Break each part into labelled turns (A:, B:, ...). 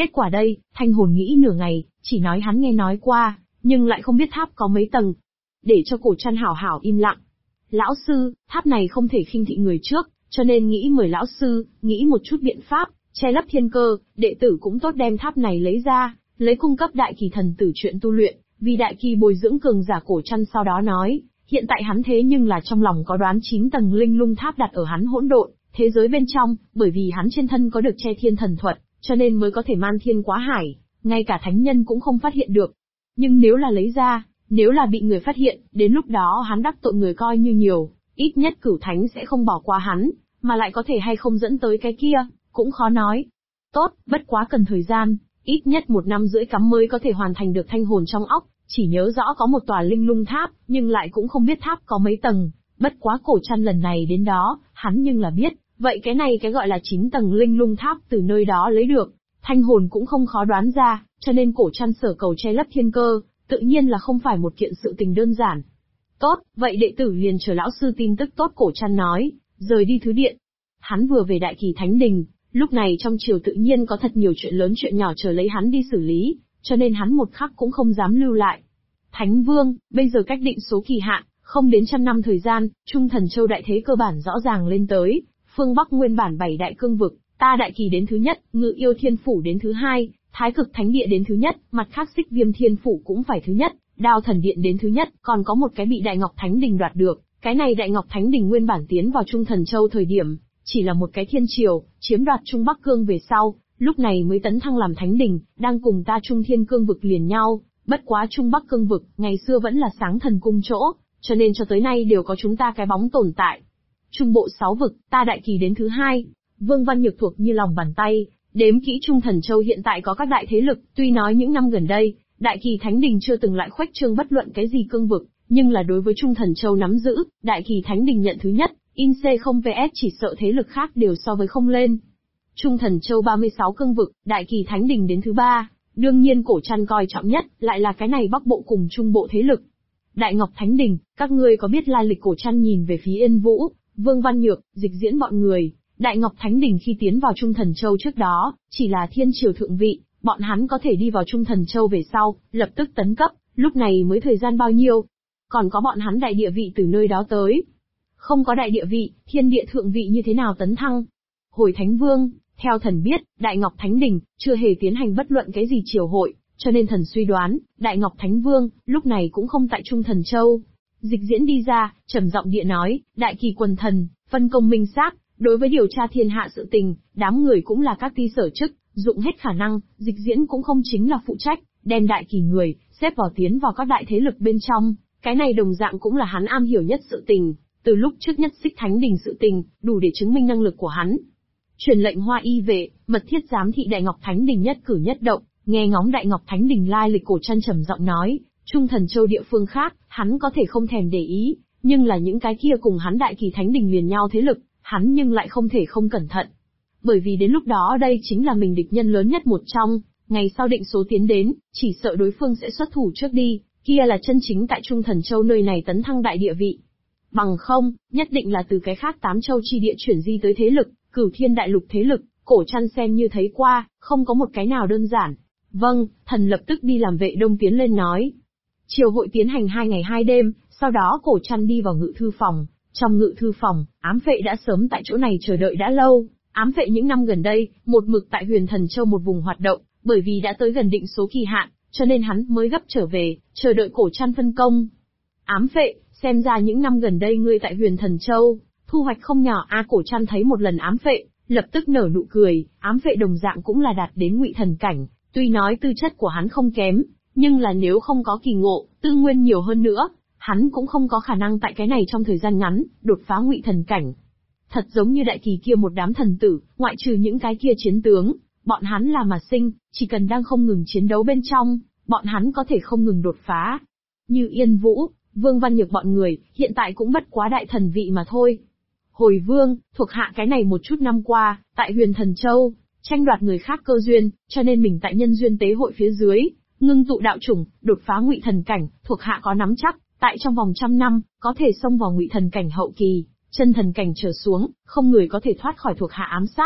A: Kết quả đây, Thanh hồn nghĩ nửa ngày, chỉ nói hắn nghe nói qua, nhưng lại không biết tháp có mấy tầng. Để cho Cổ Trăn hảo hảo im lặng. Lão sư, tháp này không thể khinh thị người trước, cho nên nghĩ mời lão sư, nghĩ một chút biện pháp, che lấp thiên cơ, đệ tử cũng tốt đem tháp này lấy ra, lấy cung cấp đại kỳ thần tử chuyện tu luyện, vì đại kỳ bồi dưỡng cường giả. Cổ Trăn sau đó nói, hiện tại hắn thế nhưng là trong lòng có đoán 9 tầng linh lung tháp đặt ở hắn hỗn độn thế giới bên trong, bởi vì hắn trên thân có được che thiên thần thuật, cho nên mới có thể man thiên quá hải, ngay cả thánh nhân cũng không phát hiện được. Nhưng nếu là lấy ra, nếu là bị người phát hiện, đến lúc đó hắn đắc tội người coi như nhiều, ít nhất Cửu Thánh sẽ không bỏ qua hắn, mà lại có thể hay không dẫn tới cái kia, cũng khó nói. Tốt, bất quá cần thời gian, ít nhất 1 năm rưỡi cắm mới có thể hoàn thành được thanh hồn trong óc, chỉ nhớ rõ có một tòa linh lung tháp, nhưng lại cũng không biết tháp có mấy tầng. Bất quá Cổ Trăn lần này đến đó, hắn nhưng là biết, vậy cái này cái gọi là 9 tầng linh lung tháp từ nơi đó lấy được, thanh hồn cũng không khó đoán ra, cho nên Cổ Trăn sở cầu che lấp thiên cơ, tự nhiên là không phải một kiện sự tình đơn giản. Tốt, vậy đệ tử liền chờ lão sư tin tức tốt. Cổ Trăn nói, rời đi thứ điện. Hắn vừa về Đại Kỳ Thánh Đình, lúc này trong triều tự nhiên có thật nhiều chuyện lớn chuyện nhỏ chờ lấy hắn đi xử lý, cho nên hắn một khắc cũng không dám lưu lại. Thánh Vương, bây giờ cách định số kỳ hạn, không đến 100 năm thời gian, Trung Thần Châu đại thế cơ bản rõ ràng lên tới, phương Bắc nguyên bản 7 đại cương vực, ta Đại Kỳ đến thứ nhất, Ngự Yêu Thiên Phủ đến thứ hai, Thái Cực Thánh Địa đến thứ nhất, mặt khác Xích Viêm Thiên Phủ cũng phải thứ nhất, Đao Thần Điện đến thứ nhất, còn có một cái bị Đại Ngọc Thánh Đình đoạt được. Cái này Đại Ngọc Thánh Đình nguyên bản tiến vào Trung Thần Châu thời điểm, chỉ là một cái thiên triều, chiếm đoạt Trung Bắc Cương về sau, lúc này mới tấn thăng làm Thánh Đình, đang cùng ta Trung Thiên Cương vực liền nhau. Bất quá Trung Bắc Cương vực, ngày xưa vẫn là Sáng Thần Cung chỗ, cho nên cho tới nay đều có chúng ta cái bóng tồn tại. Trung Bộ 6 vực, ta Đại Kỳ đến thứ hai, Vương Văn Nhược thuộc như lòng bàn tay. Đếm kỹ Trung Thần Châu hiện tại có các đại thế lực, tuy nói những năm gần đây, Đại Kỳ Thánh Đình chưa từng lại khuếch trương bất luận cái gì cương vực, nhưng là đối với Trung Thần Châu nắm giữ, Đại Kỳ Thánh Đình nhận thứ nhất, INC không vs chỉ sợ thế lực khác đều so với không lên. Trung Thần Châu 36 cương vực, Đại Kỳ Thánh Đình đến thứ ba, đương nhiên Cổ Trăn coi trọng nhất, lại là cái này Bắc Bộ cùng Trung Bộ thế lực. Đại Ngọc Thánh Đình, các ngươi có biết lai lịch? Cổ Trăn nhìn về phía Yên Vũ, Vương Văn Nhược, Dịch Diễn bọn người. Đại Ngọc Thánh Đình khi tiến vào Trung Thần Châu trước đó, chỉ là thiên triều thượng vị, bọn hắn có thể đi vào Trung Thần Châu về sau, lập tức tấn cấp, lúc này mới thời gian bao nhiêu. Còn có bọn hắn đại địa vị từ nơi đó tới. Không có đại địa vị, thiên địa thượng vị như thế nào tấn thăng? Hồi Thánh Vương, theo thần biết, Đại Ngọc Thánh Đình, chưa hề tiến hành bất luận cái gì triều hội, cho nên thần suy đoán, Đại Ngọc Thánh Vương, lúc này cũng không tại Trung Thần Châu. Dịch Diễn đi ra, trầm giọng địa nói, Đại Kỳ quần thần, phân công minh xác. Đối với điều tra thiên hạ sự tình, đám người cũng là các ti sở chức, dụng hết khả năng. Dịch Diễn cũng không chính là phụ trách, đem Đại Kỳ người, xếp vào tiến vào các đại thế lực bên trong. Cái này đồng dạng cũng là hắn am hiểu nhất sự tình, từ lúc trước nhất Xích Thánh Đình sự tình, đủ để chứng minh năng lực của hắn. Truyền lệnh Hoa Y vệ, mật thiết giám thị Đại Ngọc Thánh Đình nhất cử nhất động, nghe ngóng Đại Ngọc Thánh Đình lai lịch. Cổ Trăn trầm giọng nói, Trung Thần Châu địa phương khác, hắn có thể không thèm để ý, nhưng là những cái kia cùng hắn Đại Kỳ Thánh Đình liền nhau thế lực, hắn nhưng lại không thể không cẩn thận. Bởi vì đến lúc đó đây chính là mình địch nhân lớn nhất một trong, ngày sau định số tiến đến, chỉ sợ đối phương sẽ xuất thủ trước đi, kia là chân chính tại Trung Thần Châu nơi này tấn thăng đại địa vị. Bằng không, nhất định là từ cái khác 8 châu chi địa chuyển di tới thế lực, Cửu Thiên Đại Lục thế lực. Cổ Trăn xem như thấy qua, không có một cái nào đơn giản. Vâng, thần lập tức đi làm vệ đông tiến lên nói. Triều hội tiến hành 2 ngày 2 đêm, sau đó Cổ Trăn đi vào ngự thư phòng. Trong ngự thư phòng, ám vệ đã sớm tại chỗ này chờ đợi đã lâu. Ám vệ những năm gần đây, một mực tại Huyền Thần Châu một vùng hoạt động, bởi vì đã tới gần định số kỳ hạn, cho nên hắn mới gấp trở về, chờ đợi Cổ Trăn phân công. Ám vệ, xem ra những năm gần đây ngươi tại Huyền Thần Châu, thu hoạch không nhỏ. Cổ Trăn thấy một lần ám vệ, lập tức nở nụ cười. Ám vệ đồng dạng cũng là đạt đến ngụy thần cảnh, tuy nói tư chất của hắn không kém, nhưng là nếu không có kỳ ngộ, tư nguyên nhiều hơn nữa, hắn cũng không có khả năng tại cái này trong thời gian ngắn, đột phá ngụy thần cảnh. Thật giống như Đại Kỳ kia một đám thần tử, ngoại trừ những cái kia chiến tướng, bọn hắn là mà sinh, chỉ cần đang không ngừng chiến đấu bên trong, bọn hắn có thể không ngừng đột phá. Như Yên Vũ, Vương Văn Nhược bọn người, hiện tại cũng bất quá đại thần vị mà thôi. Hồi Vương, thuộc hạ cái này một chút năm qua, tại Huyền Thần Châu, tranh đoạt người khác cơ duyên, cho nên mình tại nhân duyên tế hội phía dưới, ngưng tụ đạo chủng, đột phá ngụy thần cảnh, thuộc hạ có nắm chắc, tại trong vòng 100 năm, có thể xông vào ngụy thần cảnh hậu kỳ, chân thần cảnh trở xuống, không người có thể thoát khỏi thuộc hạ ám sát.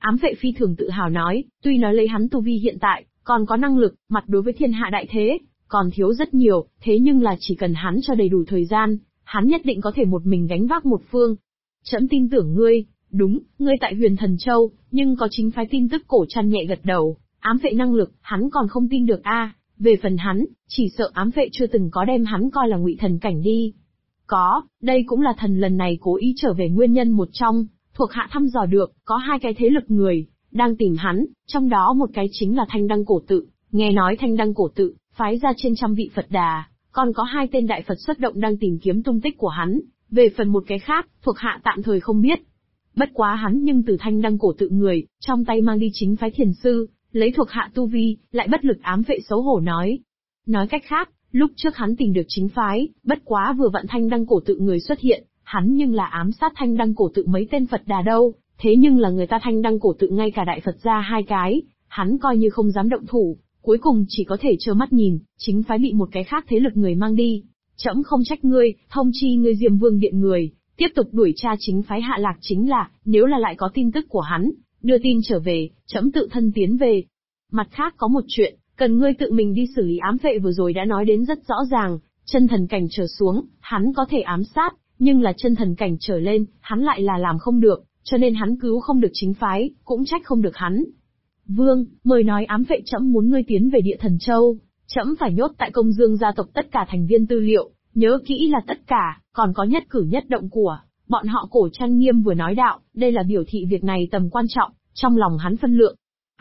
A: Ám Vệ phi thường tự hào nói, tuy nói lấy hắn tu vi hiện tại, còn có năng lực, mặt đối với thiên hạ đại thế, còn thiếu rất nhiều, thế nhưng là chỉ cần hắn cho đầy đủ thời gian, hắn nhất định có thể một mình gánh vác một phương. Trẫm tin tưởng ngươi, đúng, ngươi tại Huyền Thần Châu, nhưng có chính phái tin tức. Cổ Trăn nhẹ gật đầu, ám vệ năng lực, hắn còn không tin được a. Về phần hắn, chỉ sợ ám vệ chưa từng có đem hắn coi là ngụy thần cảnh đi. Có, đây cũng là thần lần này cố ý trở về nguyên nhân một trong, thuộc hạ thăm dò được, có 2 cái thế lực người, đang tìm hắn, trong đó một cái chính là Thanh Đăng Cổ Tự, nghe nói Thanh Đăng Cổ Tự, phái ra trên trăm vị Phật Đà, còn có 2 tên đại Phật xuất động đang tìm kiếm tung tích của hắn, về phần một cái khác, thuộc hạ tạm thời không biết. Bất quá hắn nhưng từ Thanh Đăng Cổ Tự người, trong tay mang đi chính phái thiền sư, lấy thuộc hạ tu vi, lại bất lực. Ám vệ xấu hổ nói. Nói cách khác, lúc trước hắn tìm được chính phái, bất quá vừa vặn Thanh Đăng Cổ Tự người xuất hiện, hắn nhưng là ám sát Thanh Đăng Cổ Tự mấy tên Phật Đà đâu, thế nhưng là người ta Thanh Đăng Cổ Tự ngay cả đại Phật ra 2 cái, hắn coi như không dám động thủ, cuối cùng chỉ có thể trơ mắt nhìn, chính phái bị một cái khác thế lực người mang đi. Trẫm không trách ngươi, thông chi ngươi Diêm Vương điện người, tiếp tục đuổi tra chính phái Hạ Lạc, chính là, nếu là lại có tin tức của hắn, đưa tin trở về, trẫm tự thân tiến về. Mặt khác có một chuyện, cần ngươi tự mình đi xử lý. Ám vệ vừa rồi đã nói đến rất rõ ràng, chân thần cảnh trở xuống, hắn có thể ám sát, nhưng là chân thần cảnh trở lên, hắn lại là làm không được, cho nên hắn cứu không được chính phái, cũng trách không được hắn. Vương, mời nói. Ám vệ, trẫm muốn ngươi tiến về Địa Thần Châu, trẫm phải nhốt tại Công Dương gia tộc tất cả thành viên tư liệu, nhớ kỹ là tất cả, còn có nhất cử nhất động của bọn họ. Cổ Trăn nghiêm vừa nói đạo, đây là biểu thị việc này tầm quan trọng, trong lòng hắn phân lượng.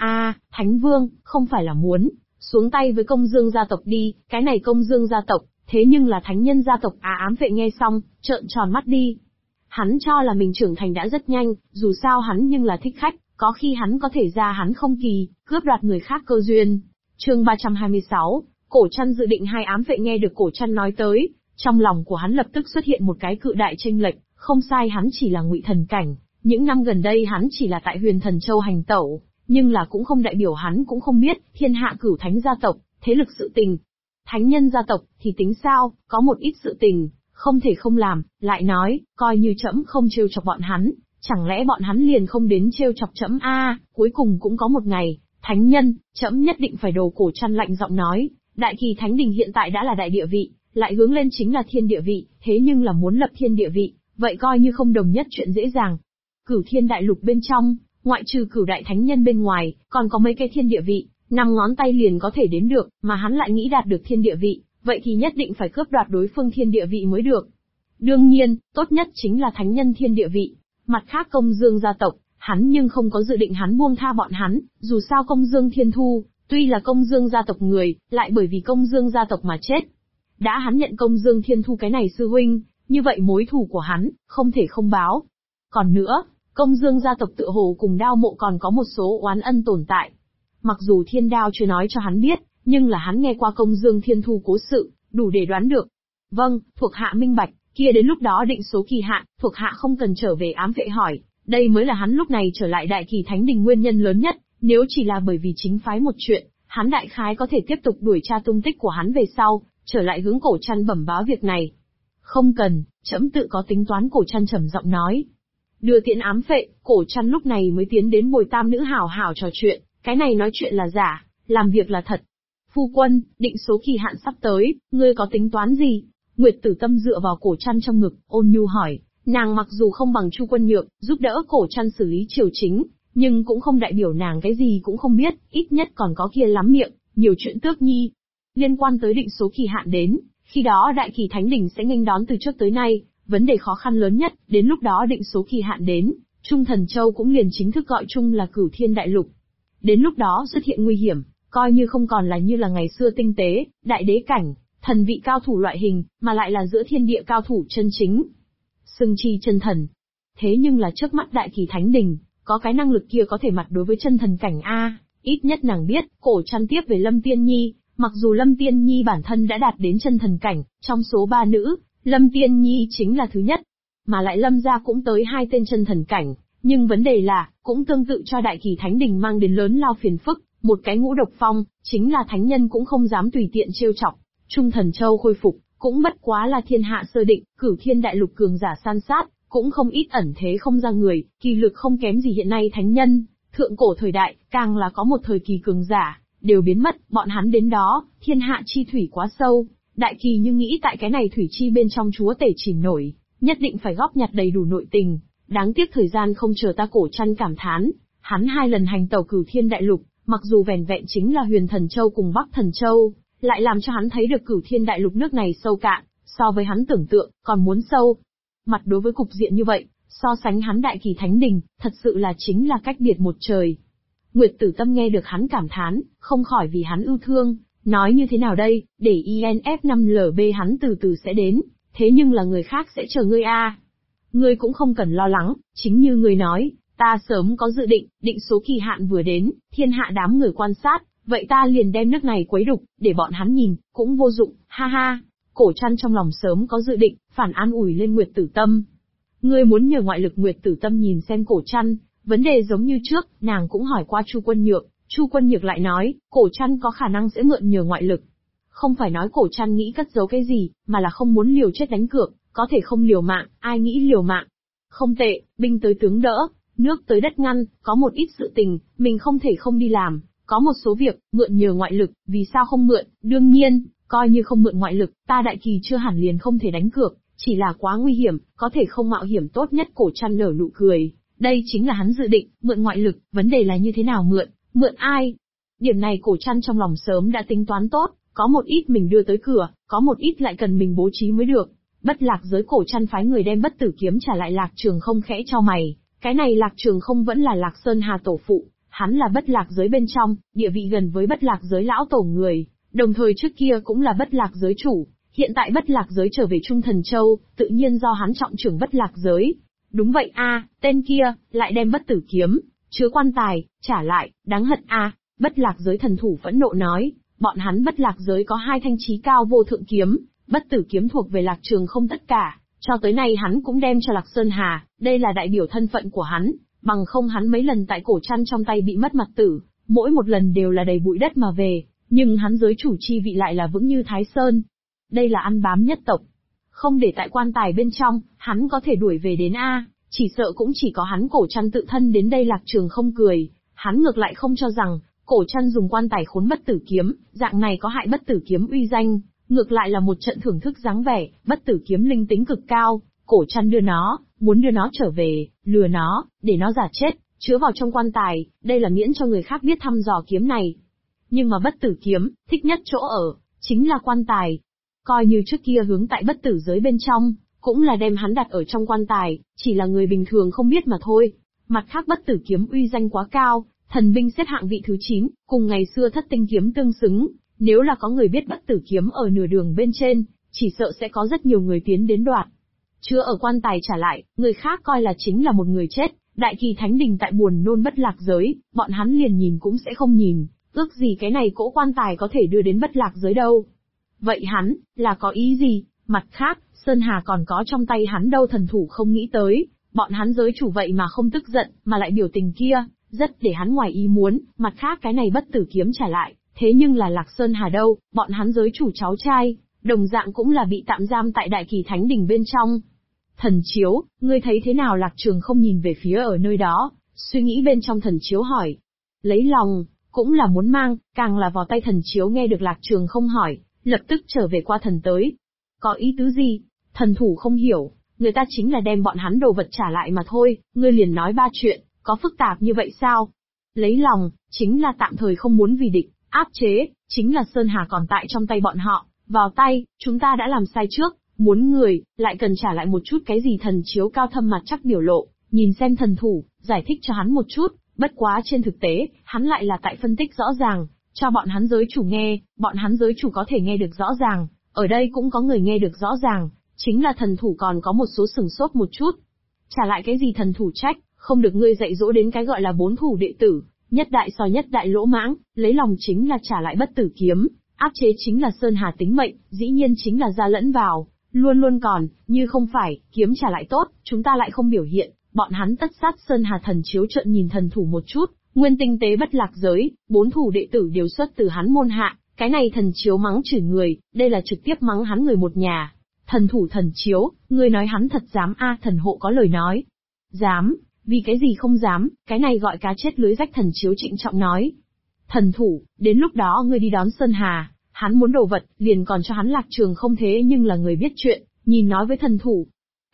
A: Thánh Vương, không phải là muốn xuống tay với Công Dương gia tộc đi, cái này Công Dương gia tộc, thế nhưng là thánh nhân gia tộc. Ám vệ nghe xong, trợn tròn mắt đi. Hắn cho là mình trưởng thành đã rất nhanh, dù sao hắn nhưng là thích khách, có khi hắn có thể ra hắn không kỳ, cướp đoạt người khác cơ duyên. Chương 326, Cổ Trăn dự định. Hai ám vệ nghe được Cổ Trăn nói tới, trong lòng của hắn lập tức xuất hiện một cái cự đại chênh lệch. Không sai, hắn chỉ là ngụy thần cảnh, những năm gần đây hắn chỉ là tại Huyền Thần Châu hành tẩu, nhưng là cũng không đại biểu hắn cũng không biết thiên hạ cửu thánh gia tộc, thế lực sự tình. Thánh nhân gia tộc thì tính sao, có một ít sự tình không thể không làm. Lại nói, coi như trẫm không trêu chọc bọn hắn, chẳng lẽ bọn hắn liền không đến trêu chọc trẫm? Cuối cùng cũng có một ngày, thánh nhân, trẫm nhất định phải đồ. Cổ Trăn lạnh giọng nói, Đại Kỳ Thánh Đình hiện tại đã là đại địa vị, lại hướng lên chính là thiên địa vị, thế nhưng là muốn lập thiên địa vị, vậy coi như không đồng nhất chuyện dễ dàng. Cửu thiên đại lục bên trong, ngoại trừ cửu đại thánh nhân bên ngoài, còn có mấy cái thiên địa vị, 5 ngón tay liền có thể đếm được, mà hắn lại nghĩ đạt được thiên địa vị, vậy thì nhất định phải cướp đoạt đối phương thiên địa vị mới được. Đương nhiên, tốt nhất chính là thánh nhân thiên địa vị. Mặt khác Công Dương gia tộc, hắn nhưng không có dự định hắn buông tha bọn hắn, dù sao Công Dương Thiên Thu, tuy là Công Dương gia tộc người, lại bởi vì Công Dương gia tộc mà chết. Đã hắn nhận Công Dương Thiên Thu cái này sư huynh, như vậy mối thù của hắn, không thể không báo. Còn nữa, Công Dương gia tộc tựa hồ cùng Đao Mộ còn có một số oán ân tồn tại. Mặc dù Thiên Đao chưa nói cho hắn biết, nhưng là hắn nghe qua Công Dương Thiên Thu cố sự, đủ để đoán được. Vâng, thuộc hạ minh bạch, kia đến lúc đó định số kỳ hạn, thuộc hạ không cần trở về. Ám vệ hỏi, đây mới là hắn lúc này trở lại Đại Kỳ Thánh Đình nguyên nhân lớn nhất, nếu chỉ là bởi vì chính phái một chuyện, hắn đại khái có thể tiếp tục đuổi tra tung tích của hắn về sau, trở lại hướng Cổ Trăn bẩm báo việc này. Không cần, trẫm tự có tính toán. Cổ Trăn trầm giọng nói. Đưa tiễn ám vệ, Cổ Trăn lúc này mới tiến đến bồi tam nữ hảo hảo trò chuyện, cái này nói chuyện là giả, làm việc là thật. Phu quân, định số kỳ hạn sắp tới, ngươi có tính toán gì? Nguyệt Tử Tâm dựa vào Cổ Trăn trong ngực, ôn nhu hỏi. Nàng mặc dù không bằng Chu Quân Nhược, giúp đỡ Cổ Trăn xử lý triều chính, nhưng cũng không đại biểu nàng cái gì cũng không biết, ít nhất còn có kia lắm miệng, nhiều chuyện tước nhi. Liên quan tới định số kỳ hạn đến, khi đó Đại Kỳ Thánh Đình sẽ nghênh đón từ trước tới nay, vấn đề khó khăn lớn nhất, đến lúc đó định số kỳ hạn đến, Trung Thần Châu cũng liền chính thức gọi chung là Cửu Thiên Đại Lục. Đến lúc đó xuất hiện nguy hiểm, coi như không còn là như là ngày xưa tinh tế, đại đế cảnh, thần vị cao thủ loại hình, mà lại là giữa thiên địa cao thủ chân chính. Xưng chi chân thần. Thế nhưng là trước mắt Đại Kỳ Thánh Đình, có cái năng lực kia có thể mặt đối với chân thần cảnh ít nhất nàng biết. Cổ Trăn tiếp về Lâm Tiên Nhi, mặc dù Lâm Tiên Nhi bản thân đã đạt đến chân thần cảnh, trong số 3 nữ, Lâm Tiên Nhi chính là thứ nhất, mà lại Lâm gia cũng tới 2 tên chân thần cảnh, nhưng vấn đề là, cũng tương tự cho Đại Kỳ Thánh Đình mang đến lớn lao phiền phức, một cái Ngũ Độc Phong, chính là thánh nhân cũng không dám tùy tiện trêu chọc. Trung Thần Châu khôi phục, cũng bất quá là thiên hạ sơ định, Cửu Thiên Đại Lục cường giả san sát, cũng không ít ẩn thế không ra người, kỳ lực không kém gì hiện nay thánh nhân, Thượng cổ thời đại, càng là có một thời kỳ cường giả, đều biến mất, bọn hắn đến đó, thiên hạ chi thủy quá sâu, đại kỳ như nghĩ tại cái này thủy chi bên trong chúa tể chìm nổi, nhất định phải góp nhặt đầy đủ nội tình, đáng tiếc thời gian không chờ ta. Cổ Trăn cảm thán, hắn 2 lần hành tẩu Cửu Thiên Đại Lục, mặc dù vẻn vẹn chính là Huyền Thần Châu cùng Bắc Thần Châu, lại làm cho hắn thấy được Cửu Thiên Đại Lục nước này sâu cạn, so với hắn tưởng tượng, còn muốn sâu. Mặt đối với cục diện như vậy, so sánh hắn Đại Kỳ Thánh Đình, thật sự là chính là cách biệt một trời. Nguyệt Tử Tâm nghe được hắn cảm thán, không khỏi vì hắn ưu thương, nói như thế nào đây, để INF 5LB hắn từ từ sẽ đến, thế nhưng là người khác sẽ chờ ngươi a. Ngươi cũng không cần lo lắng, chính như ngươi nói, ta sớm có dự định, định số kỳ hạn vừa đến, thiên hạ đám người quan sát, vậy ta liền đem nước này quấy đục, để bọn hắn nhìn, cũng vô dụng, ha ha. Cổ Trăn trong lòng sớm có dự định, phản an ủi lên Nguyệt Tử Tâm. Ngươi muốn nhờ ngoại lực. Nguyệt Tử Tâm nhìn xem Cổ Trăn, vấn đề giống như trước, nàng cũng hỏi qua Chu Quân Nhược, Chu Quân Nhược lại nói, Cổ Trăn có khả năng sẽ mượn nhờ ngoại lực. Không phải nói Cổ Trăn nghĩ cất giấu cái gì, mà là không muốn liều chết đánh cược, có thể không liều mạng, ai nghĩ liều mạng. Không tệ, binh tới tướng đỡ, nước tới đất ngăn, có một ít sự tình, mình không thể không đi làm, có một số việc, mượn nhờ ngoại lực, vì sao không mượn, đương nhiên, coi như không mượn ngoại lực, ta Đại Kỳ chưa hẳn liền không thể đánh cược, chỉ là quá nguy hiểm, có thể không mạo hiểm tốt nhất. Cổ Trăn nở nụ cười, đây chính là hắn dự định, mượn ngoại lực, vấn đề là như thế nào mượn ai? Điểm này Cổ Trăn trong lòng sớm đã tính toán tốt, có một ít mình đưa tới cửa, có một ít lại cần mình bố trí mới được. Bất Lạc Giới Cổ Trăn phái người đem Bất Tử Kiếm trả lại Lạc Trường Không khẽ cho mày, cái này Lạc Trường Không vẫn là Lạc Sơn Hà tổ phụ, hắn là Bất Lạc Giới bên trong, địa vị gần với Bất Lạc Giới lão tổ người, đồng thời trước kia cũng là Bất Lạc Giới chủ, hiện tại Bất Lạc Giới trở về Trung Thần Châu, tự nhiên do hắn trọng trưởng Bất Lạc Giới. Đúng vậy a, tên kia, lại đem Bất Tử Kiếm, chứa quan tài, trả lại, đáng hận a. Bất Lạc Giới thần thủ phẫn nộ nói, bọn hắn Bất Lạc Giới có 2 thanh chí cao vô thượng kiếm, Bất Tử Kiếm thuộc về Lạc Trường Không tất cả, cho tới nay hắn cũng đem cho Lạc Sơn Hà, đây là đại biểu thân phận của hắn, bằng không hắn mấy lần tại Cổ Trăn trong tay bị mất mặt tử, mỗi một lần đều là đầy bụi đất mà về, nhưng hắn giới chủ chi vị lại là vững như Thái Sơn. Đây là ăn bám nhất tộc. Không để tại quan tài bên trong, hắn có thể đuổi về đến A, chỉ sợ cũng chỉ có hắn Cổ Trăn tự thân đến đây. Lạc Trường Không cười, hắn ngược lại không cho rằng, Cổ Trăn dùng quan tài khốn Bất Tử Kiếm, dạng này có hại Bất Tử Kiếm uy danh, ngược lại là một trận thưởng thức dáng vẻ. Bất Tử Kiếm linh tính cực cao, Cổ Trăn muốn đưa nó trở về, lừa nó, để nó giả chết, chứa vào trong quan tài, đây là miễn cho người khác biết thăm dò kiếm này. Nhưng mà Bất Tử Kiếm, thích nhất chỗ ở, chính là quan tài. Coi như trước kia hướng tại Bất Tử Giới bên trong, cũng là đem hắn đặt ở trong quan tài, chỉ là người bình thường không biết mà thôi. Mặt khác Bất Tử Kiếm uy danh quá cao, thần binh xếp hạng vị thứ 9, cùng ngày xưa Thất Tinh Kiếm tương xứng. Nếu là có người biết Bất Tử Kiếm ở nửa đường bên trên, chỉ sợ sẽ có rất nhiều người tiến đến đoạt. Chưa ở quan tài trả lại, người khác coi là chính là một người chết. Đại Kỳ Thánh Đình tại buồn nôn Bất Lạc Giới, bọn hắn liền nhìn cũng sẽ không nhìn, ước gì cái này cỗ quan tài có thể đưa đến Bất Lạc Giới đâu. Vậy hắn, là có ý gì? Mặt khác, Sơn Hà còn có trong tay hắn đâu. Thần thủ không nghĩ tới, bọn hắn giới chủ vậy mà không tức giận, mà lại biểu tình kia, rất để hắn ngoài ý muốn. Mặt khác cái này Bất Tử Kiếm trả lại, thế nhưng là Lạc Sơn Hà đâu, bọn hắn giới chủ cháu trai, đồng dạng cũng là bị tạm giam tại Đại Kỳ Thánh Đình bên trong. Thần chiếu, ngươi thấy thế nào? Lạc Trường Không nhìn về phía ở nơi đó, suy nghĩ bên trong thần chiếu hỏi. Lấy lòng, cũng là muốn mang, càng là vào tay. Thần chiếu nghe được Lạc Trường Không hỏi, lập tức trở về qua thần tới. Có ý tứ gì? Thần thủ không hiểu, người ta chính là đem bọn hắn đồ vật trả lại mà thôi, ngươi liền nói 3 chuyện, có phức tạp như vậy sao? Lấy lòng, chính là tạm thời không muốn vì địch, áp chế, chính là Sơn Hà còn tại trong tay bọn họ, vào tay, chúng ta đã làm sai trước, muốn người, lại cần trả lại một chút cái gì? Thần chiếu cao thâm mặt chắc biểu lộ, nhìn xem thần thủ, giải thích cho hắn một chút, bất quá trên thực tế, hắn lại là tại phân tích rõ ràng, cho bọn hắn giới chủ nghe, bọn hắn giới chủ có thể nghe được rõ ràng, ở đây cũng có người nghe được rõ ràng, chính là thần thủ còn có một số sừng sốt một chút. Trả lại cái gì? Thần thủ trách, không được ngươi dạy dỗ đến cái gọi là 4 thủ đệ tử, nhất đại so nhất đại lỗ mãng. Lấy lòng chính là trả lại Bất Tử Kiếm, áp chế chính là Sơn Hà tính mệnh, dĩ nhiên chính là ra lẫn vào, luôn luôn còn, như không phải, kiếm trả lại tốt, chúng ta lại không biểu hiện, bọn hắn tất sát Sơn Hà. Thần chiếu trợn nhìn thần thủ một chút, nguyên tinh tế Bất Lạc Giới, 4 thủ đệ tử đều xuất từ hắn môn hạ, cái này thần chiếu mắng chửi người, đây là trực tiếp mắng hắn người một nhà. Thần thủ thần chiếu, ngươi nói hắn thật dám a? Thần hộ có lời nói. Dám, Vì cái gì không dám, cái này gọi cá chết lưới rách. Thần chiếu trịnh trọng nói. Thần thủ, đến lúc đó ngươi đi đón Sơn Hà, hắn muốn đồ vật, liền còn cho hắn lạc trường không thế nhưng là người biết chuyện, nhìn nói với thần thủ.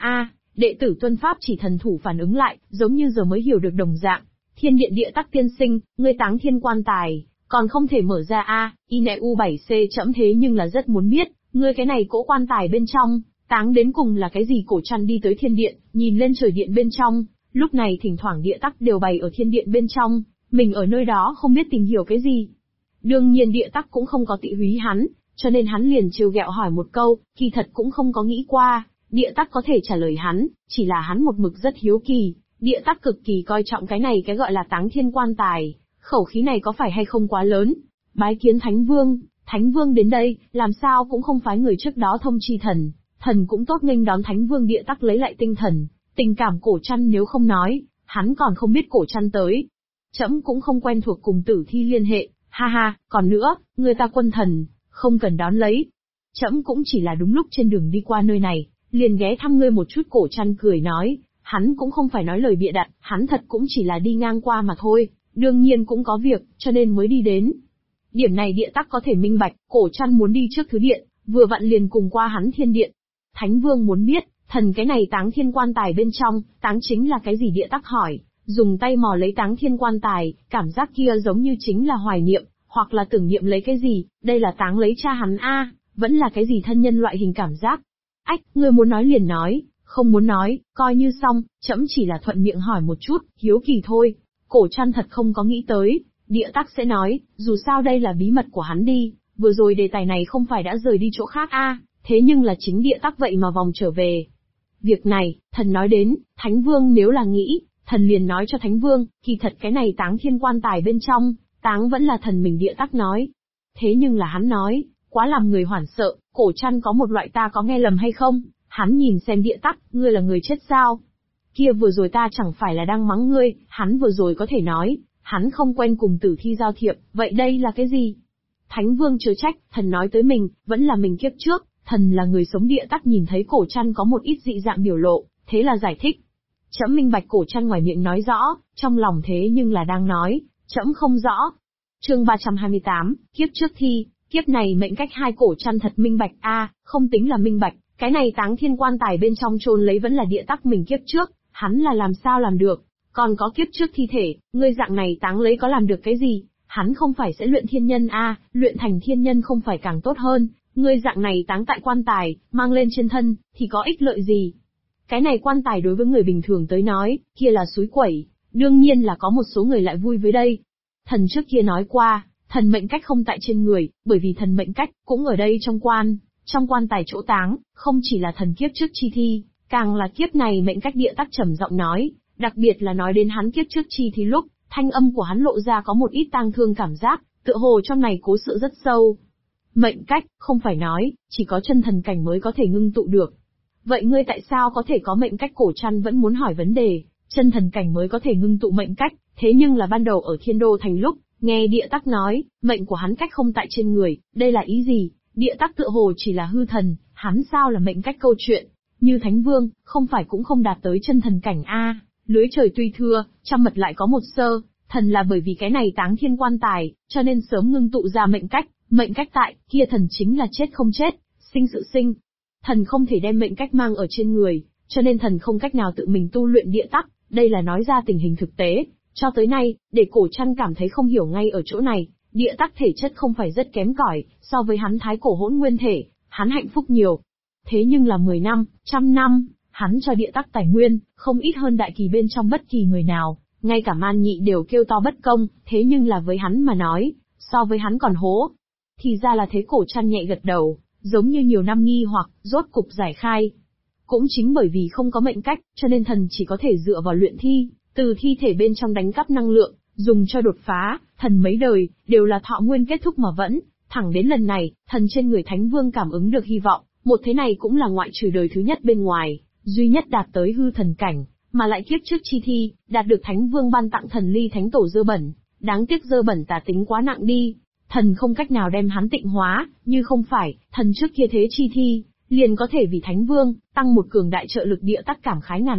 A: Đệ tử tuân pháp chỉ. Thần thủ phản ứng lại, giống như giờ mới hiểu được đồng dạng. Thiên điện địa tắc tiên sinh, ngươi táng thiên quan tài, còn không thể mở ra INEU7C chẫm thế nhưng là rất muốn biết, ngươi cái này cỗ quan tài bên trong, táng đến cùng là cái gì? Cổ Trăn đi tới thiên điện, nhìn lên trời điện bên trong, lúc này thỉnh thoảng địa tắc đều bày ở thiên điện bên trong, mình ở nơi đó không biết tìm hiểu cái gì. Đương nhiên địa tắc cũng không có tị húy hắn, cho nên hắn liền trêu ghẹo hỏi một câu, kỳ thật cũng không có nghĩ qua, địa tắc có thể trả lời hắn, chỉ là hắn một mực rất hiếu kỳ, địa tắc cực kỳ coi trọng cái này cái gọi là táng thiên quan tài, khẩu khí này có phải hay không quá lớn. Bái kiến Thánh Vương đến đây, làm sao cũng không phái người trước đó thông chi thần, thần cũng tốt nghênh đón Thánh Vương. Địa tắc lấy lại tinh thần, tình cảm Cổ Trăn nếu không nói, hắn còn không biết Cổ Trăn tới. Trẫm cũng không quen thuộc cùng Tử Thi liên hệ, ha, còn nữa, người ta quân thần, không cần đón lấy. Trẫm cũng chỉ là đúng lúc trên đường đi qua nơi này, liền ghé thăm ngươi một chút. Cổ Trăn cười nói, hắn cũng không phải nói lời bịa đặt, hắn thật cũng chỉ là đi ngang qua mà thôi, đương nhiên cũng có việc, cho nên mới đi đến. Điểm này địa tắc có thể minh bạch, Cổ Trăn muốn đi trước thứ điện, vừa vặn liền cùng qua hắn thiên điện. Thánh Vương muốn biết, thần cái này táng thiên quan tài bên trong, táng chính là cái gì? Địa tắc hỏi, dùng tay mò lấy táng thiên quan tài, cảm giác kia giống như chính là hoài niệm, hoặc là tưởng niệm lấy cái gì, đây là táng lấy cha hắn vẫn là cái gì thân nhân loại hình cảm giác. Ngươi muốn nói liền nói, không muốn nói, coi như xong, trẫm chỉ là thuận miệng hỏi một chút, hiếu kỳ thôi. Cổ Trăn thật không có nghĩ tới, địa tắc sẽ nói, dù sao đây là bí mật của hắn đi, vừa rồi đề tài này không phải đã rời đi chỗ khác thế nhưng là chính địa tắc vậy mà vòng trở về. Việc này, thần nói đến, Thánh Vương nếu là nghĩ, thần liền nói cho Thánh Vương, kỳ thật cái này táng thiên quan tài bên trong, táng vẫn là thần mình. Địa tắc nói. Thế nhưng là hắn nói, quá làm người hoảng sợ. Cổ Trăn có một loại ta có nghe lầm hay không? Hắn nhìn xem địa tắc, ngươi là người chết sao? Kia vừa rồi ta chẳng phải là đang mắng ngươi, hắn vừa rồi có thể nói, hắn không quen cùng Tử Thi giao thiệp, vậy đây là cái gì? Thánh Vương chớ trách, thần nói tới mình, vẫn là mình kiếp trước, thần là người sống. Địa tắc nhìn thấy Cổ Trăn có một ít dị dạng biểu lộ, thế là giải thích. Trẫm minh bạch. Cổ Trăn ngoài miệng nói rõ, trong lòng thế nhưng là đang nói, trẫm không rõ. Chương 328, kiếp trước thi, kiếp này mệnh cách. Hai Cổ Trăn thật minh bạch không tính là minh bạch, cái này táng thiên quan tài bên trong chôn lấy vẫn là địa tắc mình kiếp trước, hắn là làm sao làm được, còn có kiếp trước thi thể, ngươi dạng này táng lấy có làm được cái gì, hắn không phải sẽ luyện thiên nhân luyện thành thiên nhân không phải càng tốt hơn, ngươi dạng này táng tại quan tài, mang lên trên thân, thì có ích lợi gì? Cái này quan tài đối với người bình thường tới nói, kia là suối quẩy, đương nhiên là có một số người lại vui với đây. Thần trước kia nói qua, thần mệnh cách không tại trên người, bởi vì thần mệnh cách cũng ở đây trong quan tài chỗ táng, không chỉ là thần kiếp trước chi thi, càng là kiếp này mệnh cách. Địa tắc trầm giọng nói, đặc biệt là nói đến hắn kiếp trước chi thi lúc, thanh âm của hắn lộ ra có một ít tang thương cảm giác, tựa hồ trong này cố sự rất sâu. Mệnh cách, không phải nói, chỉ có chân thần cảnh mới có thể ngưng tụ được. Vậy ngươi tại sao có thể có mệnh cách? Cổ Trăn vẫn muốn hỏi vấn đề, chân thần cảnh mới có thể ngưng tụ mệnh cách, thế nhưng là ban đầu ở Thiên Đô Thành lúc, nghe địa tắc nói, mệnh của hắn cách không tại trên người, đây là ý gì? Địa tắc tựa hồ chỉ là hư thần, hắn sao là mệnh cách? Câu chuyện, như Thánh Vương, không phải cũng không đạt tới chân thần cảnh lưới trời tuy thưa, trăm mật lại có một sơ, thần là bởi vì cái này táng thiên quan tài, cho nên sớm ngưng tụ ra mệnh cách tại, kia thần chính là chết không chết, sinh sự sinh. Thần không thể đem mệnh cách mang ở trên người, cho nên thần không cách nào tự mình tu luyện. Địa tắc, đây là nói ra tình hình thực tế, cho tới nay, để Cổ Trăn cảm thấy không hiểu ngay ở chỗ này, địa tắc thể chất không phải rất kém cỏi, so với hắn thái cổ hỗn nguyên thể, hắn hạnh phúc nhiều. Thế nhưng là 10 năm, 100 năm, hắn cho địa tắc tài nguyên, không ít hơn đại kỳ bên trong bất kỳ người nào, ngay cả Man Nhị đều kêu to bất công, thế nhưng là với hắn mà nói, so với hắn còn hố. Thì ra là thế. Cổ Trăn nhẹ gật đầu, giống như nhiều năm nghi hoặc, rốt cục giải khai. Cũng chính bởi vì không có mệnh cách, cho nên thần chỉ có thể dựa vào luyện thi, từ thi thể bên trong đánh cắp năng lượng, dùng cho đột phá. Thần mấy đời, đều là thọ nguyên kết thúc mà vẫn, thẳng đến lần này, thần trên người Thánh Vương cảm ứng được hy vọng, một thế này cũng là ngoại trừ đời thứ nhất bên ngoài, duy nhất đạt tới hư thần cảnh, mà lại kiếp trước chi thi, đạt được Thánh Vương ban tặng thần ly thánh tổ dơ bẩn. Đáng tiếc dơ bẩn tà tính quá nặng đi, thần không cách nào đem hắn tịnh hóa, như không phải, thần trước kia thế chi thi, liền có thể vì Thánh Vương, tăng một cường đại trợ lực. Địa tắc cảm khái ngàn vạn,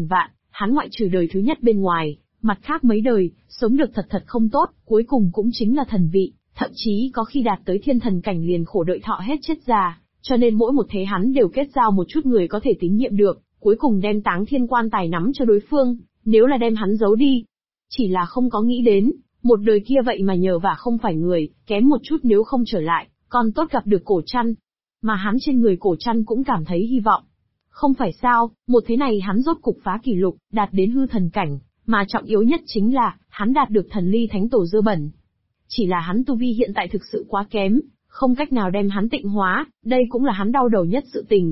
A: hắn ngoại trừ đời thứ nhất bên ngoài, mặt khác mấy đời, sống được thật thật không tốt, cuối cùng cũng chính là thần vị, thậm chí có khi đạt tới thiên thần cảnh liền khổ đợi thọ hết chết già, cho nên mỗi một thế hắn đều kết giao một chút người có thể tín nhiệm được, cuối cùng đem Táng Thiên quan tài nắm cho đối phương, nếu là đem hắn giấu đi. Chỉ là không có nghĩ đến, một đời kia vậy mà nhờ vả không phải người, kém một chút nếu không trở lại, còn tốt gặp được Cổ Trăn. Mà hắn trên người Cổ Trăn cũng cảm thấy hy vọng. Không phải sao, một thế này hắn rốt cục phá kỷ lục, đạt đến hư thần cảnh, mà trọng yếu nhất chính là, hắn đạt được thần ly thánh tổ dơ bẩn. Chỉ là hắn tu vi hiện tại thực sự quá kém, không cách nào đem hắn tịnh hóa, đây cũng là hắn đau đầu nhất sự tình.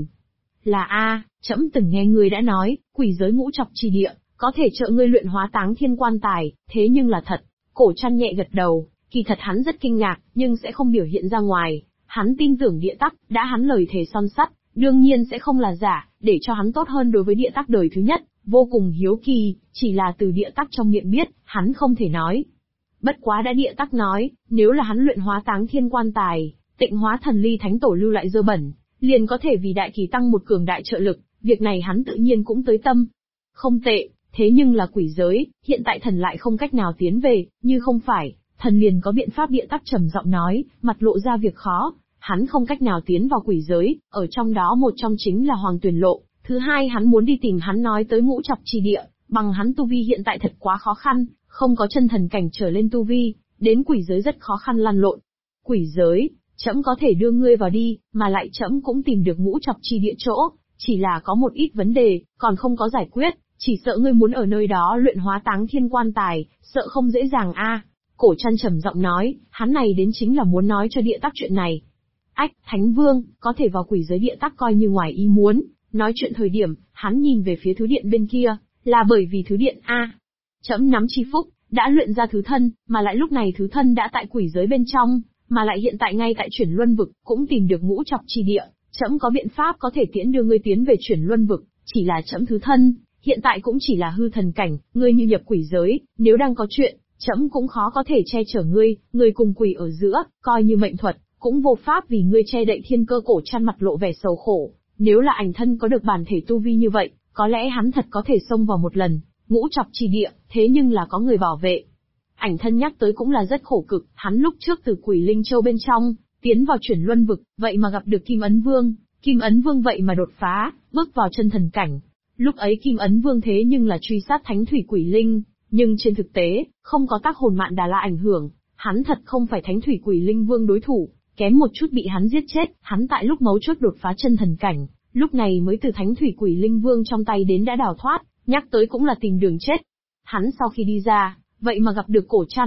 A: Là trẫm từng nghe ngươi đã nói, quỷ giới ngũ trọc chi địa, có thể trợ ngươi luyện hóa Táng Thiên quan tài, thế nhưng là thật. Cổ Trăn nhẹ gật đầu, kỳ thật hắn rất kinh ngạc, nhưng sẽ không biểu hiện ra ngoài. Hắn tin tưởng địa tắc, đã hắn lời thề son sắt, đương nhiên sẽ không là giả, để cho hắn tốt hơn đối với địa tắc đời thứ nhất, vô cùng hiếu kỳ, chỉ là từ địa tắc trong miệng biết, hắn không thể nói. Bất quá đã địa tắc nói, nếu là hắn luyện hóa Táng Thiên quan tài, tịnh hóa thần ly thánh tổ lưu lại dơ bẩn, liền có thể vì đại kỳ tăng một cường đại trợ lực, việc này hắn tự nhiên cũng tới tâm. Không tệ, thế nhưng là quỷ giới, hiện tại thần lại không cách nào tiến về, như không phải, thần liền có biện pháp. Địa tắc trầm giọng nói, mặt lộ ra việc khó, hắn không cách nào tiến vào quỷ giới, ở trong đó một trong chính là Hoàng Tuyền Lộ, thứ hai hắn muốn đi tìm hắn nói tới ngũ trọc chi địa, bằng hắn tu vi hiện tại thật quá khó khăn, không có chân thần cảnh trở lên tu vi, đến quỷ giới rất khó khăn lăn lộn. Quỷ giới, trẫm có thể đưa ngươi vào đi, mà lại trẫm cũng tìm được ngũ trọc chi địa chỗ, chỉ là có một ít vấn đề, còn không có giải quyết, chỉ sợ ngươi muốn ở nơi đó luyện hóa Táng Thiên quan tài, sợ không dễ dàng Cổ Trăn trầm giọng nói, hắn này đến chính là muốn nói cho địa tắc chuyện này. Ách, Thánh Vương, có thể vào quỷ giới địa tắc coi như ngoài ý muốn, nói chuyện thời điểm, hắn nhìn về phía thứ điện bên kia, là bởi vì thứ điện trẫm nắm chi phúc, đã luyện ra thứ thân, mà lại lúc này thứ thân đã tại quỷ giới bên trong, mà lại hiện tại ngay tại Chuyển Luân vực, cũng tìm được ngũ trọc chi địa, trẫm có biện pháp có thể tiễn đưa ngươi tiến về Chuyển Luân vực, chỉ là trẫm thứ thân, hiện tại cũng chỉ là hư thần cảnh, ngươi như nhập quỷ giới, nếu đang có chuyện, trẫm cũng khó có thể che chở ngươi cùng quỷ ở giữa, coi như mệnh thuật, cũng vô pháp vì ngươi che đậy thiên cơ. Cổ Trăn mặt lộ vẻ sầu khổ, nếu là ảnh thân có được bản thể tu vi như vậy, có lẽ hắn thật có thể xông vào một lần, ngũ trọc chi địa, thế nhưng là có người bảo vệ. Ảnh thân nhắc tới cũng là rất khổ cực, hắn lúc trước từ Quỷ Linh Châu bên trong, tiến vào Chuyển Luân vực, vậy mà gặp được Kim Ấn Vương, Kim Ấn Vương vậy mà đột phá, bước vào chân thần cảnh. Lúc ấy Kim Ấn Vương thế nhưng là truy sát Thánh Thủy Quỷ Linh, nhưng trên thực tế, không có tác hồn mạn Đà La ảnh hưởng, hắn thật không phải Thánh Thủy Quỷ Linh Vương đối thủ, kém một chút bị hắn giết chết, hắn tại lúc mấu chốt đột phá chân thần cảnh, lúc này mới từ Thánh Thủy Quỷ Linh Vương trong tay đến đã đào thoát, nhắc tới cũng là tìm đường chết. Hắn sau khi đi ra, vậy mà gặp được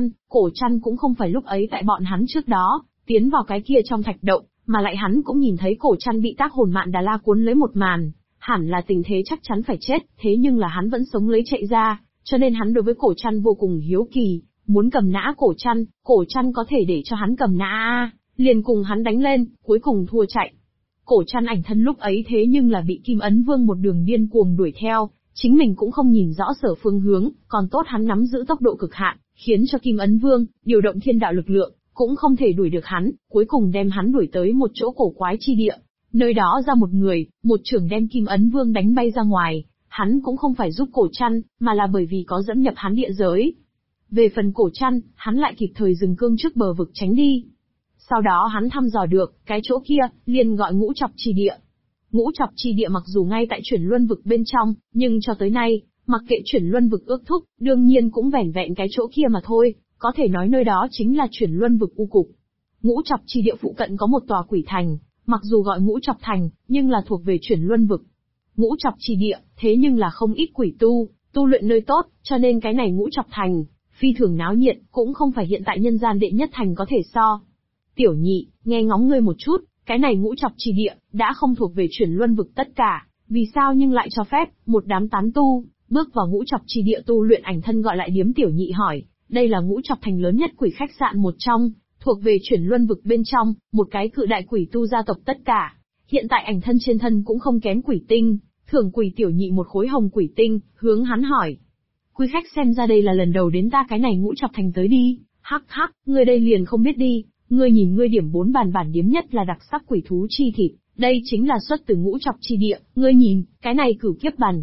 A: Cổ Trăn cũng không phải lúc ấy tại bọn hắn trước đó, tiến vào cái kia trong thạch động, mà lại hắn cũng nhìn thấy Cổ Trăn bị tác hồn mạn Đà La cuốn lấy một màn, hẳn là tình thế chắc chắn phải chết, thế nhưng là hắn vẫn sống lấy chạy ra, cho nên hắn đối với Cổ Trăn vô cùng hiếu kỳ, muốn cầm nã Cổ Trăn có thể để cho hắn cầm nã liền cùng hắn đánh lên, cuối cùng thua chạy. Cổ Trăn ảnh thân lúc ấy thế nhưng là bị Kim Ấn Vương một đường điên cuồng đuổi theo, chính mình cũng không nhìn rõ sở phương hướng, còn tốt hắn nắm giữ tốc độ cực hạn, khiến cho Kim Ấn Vương điều động thiên đạo lực lượng, cũng không thể đuổi được hắn, cuối cùng đem hắn đuổi tới một chỗ cổ quái chi địa. Nơi đó ra một người, một chưởng đem Kim Ấn Vương đánh bay ra ngoài, hắn cũng không phải giúp Cổ Trăn, mà là bởi vì có dẫm nhập hắn địa giới. Về phần Cổ Trăn, hắn lại kịp thời dừng cương trước bờ vực tránh đi. Sau đó hắn thăm dò được, cái chỗ kia, liền gọi ngũ trọc chi địa. Ngũ trọc chi địa mặc dù ngay tại Chuyển Luân vực bên trong, nhưng cho tới nay, mặc kệ Chuyển Luân vực ước thúc, đương nhiên cũng vẻn vẹn cái chỗ kia mà thôi, có thể nói nơi đó chính là Chuyển Luân vực u cục. Ngũ trọc chi địa phụ cận có một tòa quỷ thành, mặc dù gọi ngũ trọc thành, nhưng là thuộc về Chuyển Luân vực. Ngũ trọc chi địa, thế nhưng là không ít quỷ tu luyện nơi tốt, cho nên cái này ngũ trọc thành, phi thường náo nhiệt, cũng không phải hiện tại nhân gian đệ nhất thành có thể so. Tiểu nhị, nghe ngóng ngươi một chút, cái này ngũ trọc chi địa, đã không thuộc về Chuyển Luân vực tất cả, vì sao nhưng lại cho phép, một đám tán tu, bước vào ngũ trọc chi địa tu luyện. Ảnh thân gọi lại điếm tiểu nhị hỏi, đây là ngũ trọc thành lớn nhất quỷ khách sạn một trong, thuộc về Chuyển Luân vực bên trong, một cái cự đại quỷ tu gia tộc tất cả. Hiện tại ảnh thân trên thân cũng không kém quỷ tinh, thưởng quỷ tiểu nhị một khối hồng quỷ tinh, hướng hắn hỏi. Quý khách xem ra đây là lần đầu đến ta cái này ngũ trọc thành tới đi, hắc hắc, ngươi đây liền không biết đi. Ngươi nhìn ngươi điểm 4 bản điếm nhất là đặc sắc quỷ thú chi thịt, đây chính là xuất từ ngũ trọc chi địa, ngươi nhìn, cái này cửu kiếp bàn ghép,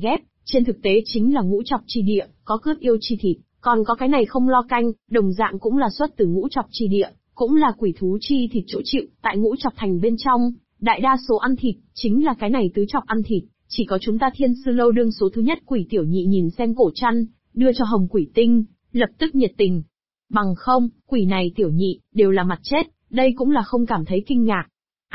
A: Trên thực tế chính là ngũ trọc chi địa, có cướp yêu chi thịt, còn có cái này không lo canh, đồng dạng cũng là xuất từ ngũ trọc chi địa, cũng là quỷ thú chi thịt chỗ chịu, tại ngũ trọc thành bên trong, đại đa số ăn thịt, chính là cái này tứ trọc ăn thịt, chỉ có chúng ta Thiên Sư Lâu đương số thứ nhất. Quỷ Tiểu Nhị nhìn xem cổ trăn, đưa cho Hồng Quỷ Tinh, lập tức nhiệt tình. Bằng không, quỷ này Tiểu Nhị, đều là mặt chết, đây cũng là không cảm thấy kinh ngạc.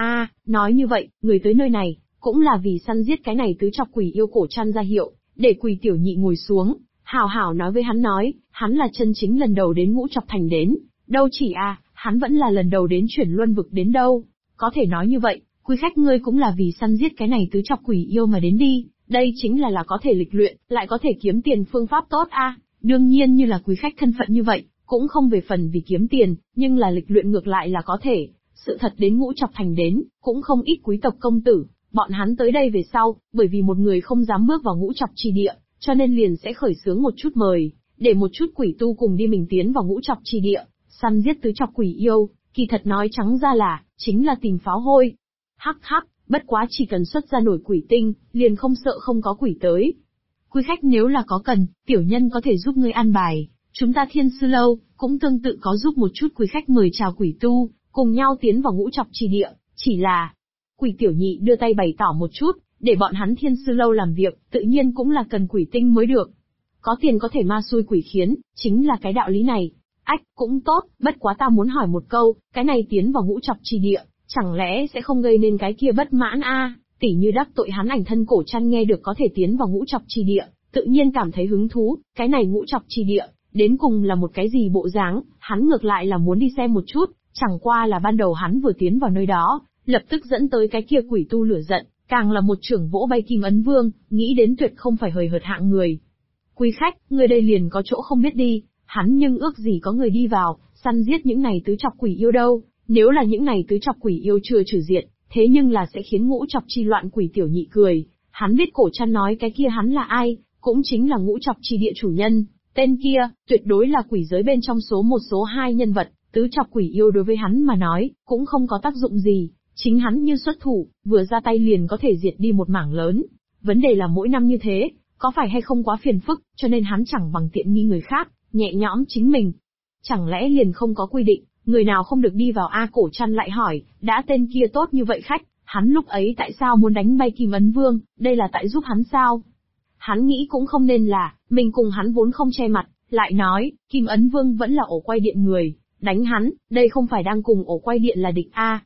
A: Nói như vậy, người tới nơi này, cũng là vì săn giết cái này tứ trọc quỷ yêu. Cổ trăn ra hiệu, để Quỷ Tiểu Nhị ngồi xuống, hào hào nói với hắn hắn là chân chính lần đầu đến ngũ trọc thành đến, đâu chỉ hắn vẫn là lần đầu đến chuyển luân vực đến đâu. Có thể nói như vậy, quý khách ngươi cũng là vì săn giết cái này tứ trọc quỷ yêu mà đến đi, đây chính là có thể lịch luyện, lại có thể kiếm tiền phương pháp tốt Đương nhiên như là quý khách thân phận như vậy, cũng không về phần vì kiếm tiền, nhưng là lịch luyện ngược lại là có thể. Sự thật đến ngũ trọc thành đến, cũng không ít quý tộc công tử, bọn hắn tới đây về sau, bởi vì một người không dám bước vào ngũ trọc chi địa, cho nên liền sẽ khởi xướng một chút mời, để một chút quỷ tu cùng đi mình tiến vào ngũ trọc chi địa, săn giết tứ trọc quỷ yêu, kỳ thật nói trắng ra là, chính là tìm pháo hôi. Hắc hắc, bất quá chỉ cần xuất ra nổi quỷ tinh, liền không sợ không có quỷ tới. Quý khách nếu là có cần, tiểu nhân có thể giúp ngươi an bài, chúng ta Thiên Sư Lâu, cũng tương tự có giúp một chút quý khách mời chào quỷ tu, cùng nhau tiến vào ngũ trọc chi địa, chỉ là... Quỷ Tiểu Nhị đưa tay bày tỏ một chút, để bọn hắn Thiên Sư Lâu làm việc, tự nhiên cũng là cần quỷ tinh mới được. Có tiền có thể ma xui quỷ khiến, chính là cái đạo lý này. Cũng tốt, bất quá ta muốn hỏi một câu, cái này tiến vào ngũ trọc chi địa, chẳng lẽ sẽ không gây nên cái kia bất mãn tỉ như đắc tội hắn. Ảnh thân cổ trăn nghe được có thể tiến vào ngũ trọc chi địa, tự nhiên cảm thấy hứng thú, cái này ngũ trọc chi địa, đến cùng là một cái gì bộ dáng, hắn ngược lại là muốn đi xem một chút, chẳng qua là ban đầu hắn vừa tiến vào nơi đó, lập tức dẫn tới cái kia quỷ tu lửa giận, càng là một trưởng vỗ bay Kim Ấn Vương, nghĩ đến tuyệt không phải hời hợt hạng người. Quý khách, người đây liền có chỗ không biết đi, hắn nhưng ước gì có người đi vào, săn giết những này tứ trọc quỷ yêu đâu, nếu là những này tứ trọc quỷ yêu chưa trừ diệt, thế nhưng là sẽ khiến ngũ trọc chi loạn. Quỷ Tiểu Nhị cười, hắn biết cổ trăn nói cái kia hắn là ai, cũng chính là ngũ trọc chi địa chủ nhân, tên kia, tuyệt đối là quỷ giới bên trong số 1 số 2 nhân vật, tứ trọc quỷ yêu đối với hắn mà nói, cũng không có tác dụng gì, chính hắn như xuất thủ, vừa ra tay liền có thể diệt đi một mảng lớn. Vấn đề là mỗi năm như thế, có phải hay không quá phiền phức, cho nên hắn chẳng bằng tiện nghi người khác, nhẹ nhõm chính mình. Chẳng lẽ liền không có quy định, người nào không được đi vào Cổ trăn lại hỏi, đã tên kia tốt như vậy khách, hắn lúc ấy tại sao muốn đánh bay Kim Ấn Vương, đây là tại giúp hắn sao? Hắn nghĩ cũng không nên là, mình cùng hắn vốn không che mặt, lại nói, Kim Ấn Vương vẫn là ổ quay điện người, đánh hắn, đây không phải đang cùng ổ quay điện là địch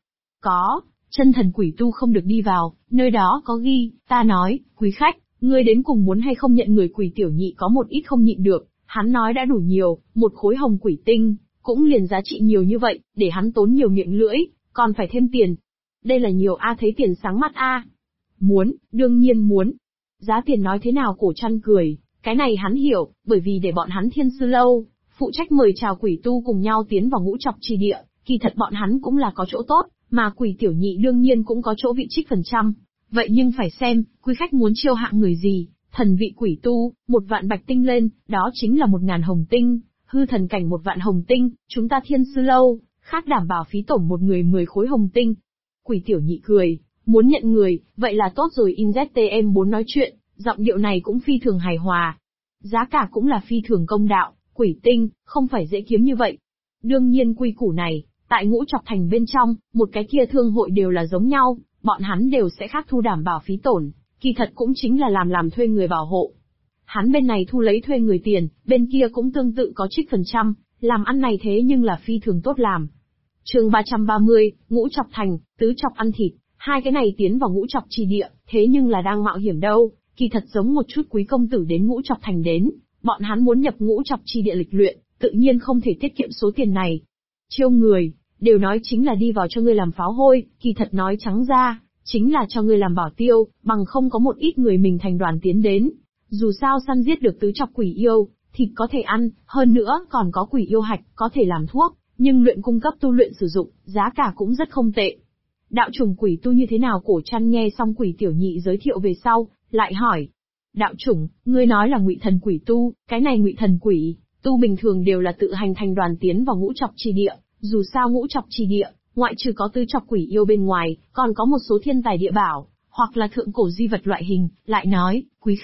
A: Có, chân thần quỷ tu không được đi vào, nơi đó có ghi, ta nói, quý khách, ngươi đến cùng muốn hay không nhận người. Quỷ Tiểu Nhị có một ít không nhịn được, hắn nói đã đủ nhiều, một khối hồng quỷ tinh, cũng liền giá trị nhiều như vậy, để hắn tốn nhiều miệng lưỡi, còn phải thêm tiền. Đây là nhiều thấy tiền sáng mắt Muốn, đương nhiên muốn. Giá tiền nói thế nào? Cổ trăn cười, cái này hắn hiểu, bởi vì để bọn hắn Thiên Sư Lâu, phụ trách mời chào quỷ tu cùng nhau tiến vào ngũ trọc chi địa, kỳ thật bọn hắn cũng là có chỗ tốt, mà Quỷ Tiểu Nhị đương nhiên cũng có chỗ vị trích phần trăm. Vậy nhưng phải xem, quý khách muốn chiêu hạng người gì, thần vị quỷ tu, 1 vạn bạch tinh lên, đó chính là 1000 hồng tinh, hư thần cảnh 1 vạn hồng tinh, chúng ta Thiên Sư Lâu, khác đảm bảo phí tổn một người 10 khối hồng tinh. Quỷ Tiểu Nhị cười, muốn nhận người, vậy là tốt rồi. InZTM4 nói chuyện, giọng điệu này cũng phi thường hài hòa. Giá cả cũng là phi thường công đạo, quỷ tinh, không phải dễ kiếm như vậy. Đương nhiên quy củ này, tại ngũ trọc thành bên trong, một cái kia thương hội đều là giống nhau, bọn hắn đều sẽ khác thu đảm bảo phí tổn, kỳ thật cũng chính là làm thuê người bảo hộ. Hắn bên này thu lấy thuê người tiền, bên kia cũng tương tự có trích phần trăm, làm ăn này thế nhưng là phi thường tốt làm. Chương 330, ngũ trọc thành, tứ trọc ăn thịt, hai cái này tiến vào ngũ trọc chi địa, thế nhưng là đang mạo hiểm đâu, kỳ thật giống một chút quý công tử đến ngũ trọc thành đến, bọn hắn muốn nhập ngũ trọc chi địa lịch luyện, tự nhiên không thể tiết kiệm số tiền này. Chiêu người, đều nói chính là đi vào cho ngươi làm pháo hôi, kỳ thật nói trắng ra, chính là cho ngươi làm bảo tiêu, bằng không có một ít người mình thành đoàn tiến đến. Dù sao săn giết được tứ trọc quỷ yêu, thịt có thể ăn, hơn nữa còn có quỷ yêu hạch có thể làm thuốc, nhưng luyện cung cấp tu luyện sử dụng, giá cả cũng rất không tệ. Đạo chủng quỷ tu như thế nào? Cổ trăn nghe xong Quỷ Tiểu Nhị giới thiệu về sau, lại hỏi. Đạo chủng, ngươi nói là Ngụy Thần quỷ tu, cái này Ngụy Thần quỷ tu bình thường đều là tự hành thành đoàn tiến vào ngũ trọc chi địa, dù sao ngũ trọc chi địa, ngoại trừ có tứ trọc quỷ yêu bên ngoài, còn có một số thiên tài địa bảo, hoặc là thượng cổ di vật loại hình. Lại nói, quý khách,